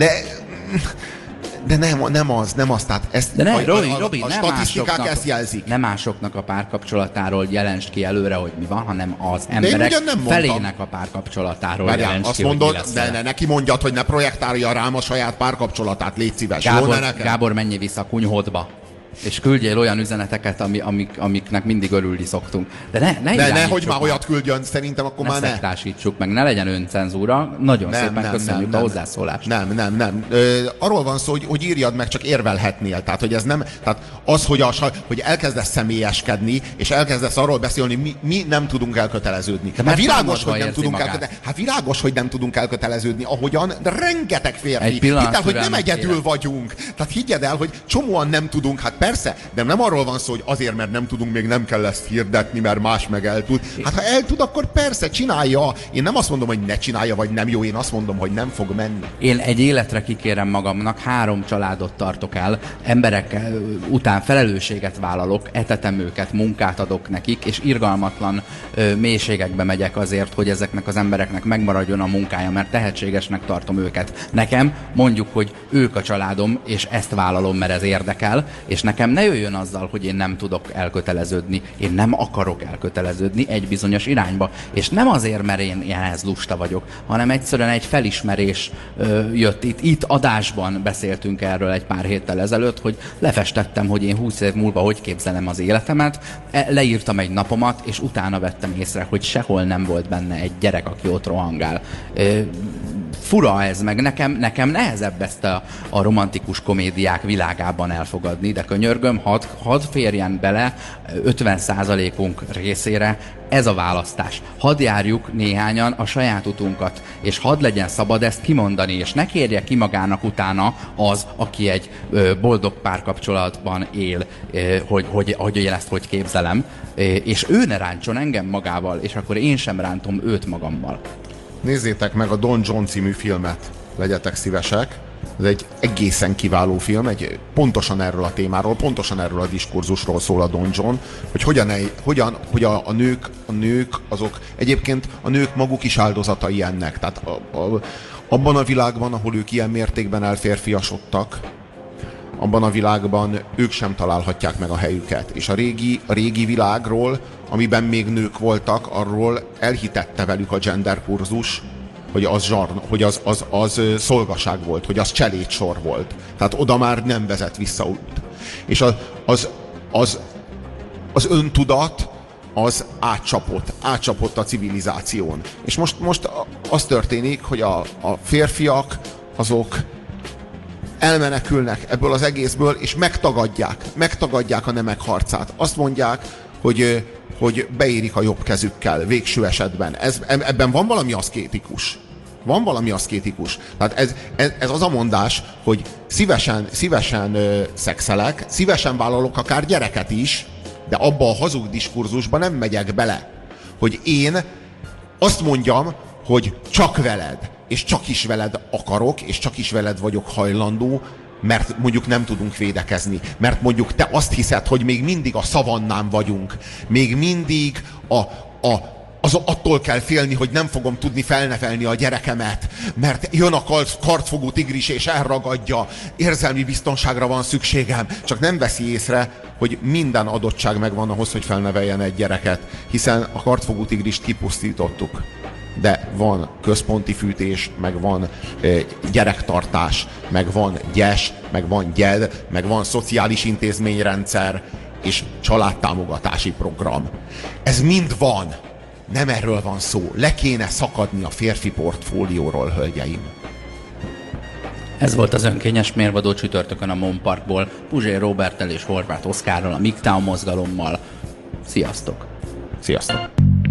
De nem az. Tehát ezt, de ne, Robi, a statisztikák ezt jelzik. Nem másoknak a párkapcsolatáról jelensd ki előre, hogy mi van, hanem az emberek felének a párkapcsolatáról jelensd ki, mondod, hogy mi lesz. De neki mondjad, hogy ne projektálja rám a saját párkapcsolatát, légy szíves. Gábor, menjél vissza a kunyhódba. És küldjél olyan üzeneteket, amiknek mindig örülni szoktunk. De nehogy már olyat küldjön, szerintem akkor már ne. Ne szektásítsuk meg, ne legyen öncenzúra. Nagyon szépen köszönjük a hozzászólást. Nem. Arról van szó, hogy írjad meg, csak érvelhetnél. Tehát, hogy ez nem, tehát az, hogy elkezdesz személyeskedni, és elkezdesz arról beszélni, mi nem tudunk elköteleződni. Hát világos, hogy nem tudunk elköteleződni, ahogyan, de rengeteg férfi. Hidd el, hogy nem egyedül vagyunk. Tehát higgyed el, hogy csomóan nem tudunk, hát persze, de nem arról van szó, hogy azért, mert nem tudunk, még nem kell ezt hirdetni, mert más meg el tud. Hát ha el tud, akkor persze, csinálja. Én nem azt mondom, hogy ne csinálja, vagy nem jó, én azt mondom, hogy nem fog menni. Én egy életre kikérem magamnak, 3 családot tartok el, emberek után felelősséget vállalok, etetem őket, munkát adok nekik, és irgalmatlan mélységekbe megyek azért, hogy ezeknek az embereknek megmaradjon a munkája, mert tehetségesnek tartom őket. Nekem mondjuk, hogy ők a családom, és ezt vállalom, mert ez érdekel, és nekem ne jöjjön azzal, hogy én nem tudok elköteleződni, én nem akarok elköteleződni egy bizonyos irányba. És nem azért, mert én ehhez lusta vagyok, hanem egyszerűen egy felismerés jött. Itt adásban beszéltünk erről egy pár héttel ezelőtt, hogy lefestettem, hogy én 20 év múlva hogy képzelem az életemet, leírtam egy napomat, és utána vettem észre, hogy sehol nem volt benne egy gyerek, aki ott rohangál. Fura ez, meg nekem nehezebb ezt a romantikus komédiák világában elfogadni, de könyörgöm, hadd férjen bele 50%-unk részére ez a választás. Hadd járjuk néhányan a saját utunkat, és hadd legyen szabad ezt kimondani, és ne kérje ki magának utána az, aki egy boldog párkapcsolatban él, hogy én ezt hogy képzelem, és ő ne rántson engem magával, és akkor én sem rántom őt magammal. Nézzétek meg a Don John című filmet, legyetek szívesek. Ez egy egészen kiváló film, pontosan erről a témáról, pontosan erről a diskurzusról szól a Don John, hogy a nők azok, egyébként a nők maguk is áldozatai ennek. Tehát abban a világban, ahol ők ilyen mértékben elférfiasodtak, abban a világban ők sem találhatják meg a helyüket. És a régi világról, amiben még nők voltak, arról elhitette velük a gender kurzus, hogy az szolgaság volt, hogy az cselédsor volt. Tehát oda már nem vezet vissza út. És az öntudat az átcsapott a civilizáción. És most az történik, hogy a férfiak azok elmenekülnek ebből az egészből, és megtagadják a nemek harcát. Azt mondják, hogy beérik a jobb kezükkel, végső esetben. Ebben van valami aszkétikus. Van valami aszkétikus. Tehát ez az a mondás, hogy szívesen szexelek, szívesen vállalok akár gyereket is, de abba a hazug diskurzusba nem megyek bele. Hogy én azt mondjam, hogy csak veled, és csak is veled akarok, és csak is veled vagyok hajlandó, mert mondjuk nem tudunk védekezni. Mert mondjuk te azt hiszed, hogy még mindig a szavannán vagyunk. Még mindig attól kell félni, hogy nem fogom tudni felnevelni a gyerekemet, mert jön a kartfogó tigris és elragadja, érzelmi biztonságra van szükségem, csak nem veszi észre, hogy minden adottság megvan ahhoz, hogy felneveljen egy gyereket, hiszen a kartfogó tigrist kipusztítottuk. De van központi fűtés, meg van gyerektartás, meg van gyes, meg van gyed, meg van szociális intézményrendszer, és családtámogatási program. Ez mind van. Nem erről van szó. Le kéne szakadni a férfi portfólióról, hölgyeim. Ez volt az önkényes mérvadó csütörtökön a Mon Parkból, Puzsér Roberttel és Horváth Oszkárral, a MGTOW mozgalommal. Sziasztok! Sziasztok!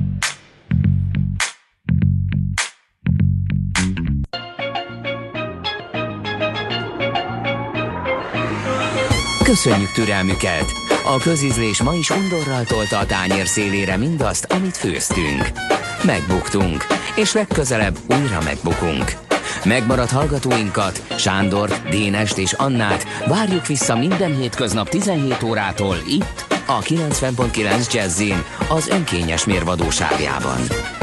Köszönjük türelmüket! A közízlés ma is undorral tolta a tányér szélére mindazt, amit főztünk. Megbuktunk, és legközelebb újra megbukunk. Megmaradt hallgatóinkat, Sándort, Dénest és Annát várjuk vissza minden hétköznap 17 órától itt, a 90.9 Jazzin, az önkényes mérvadóságában.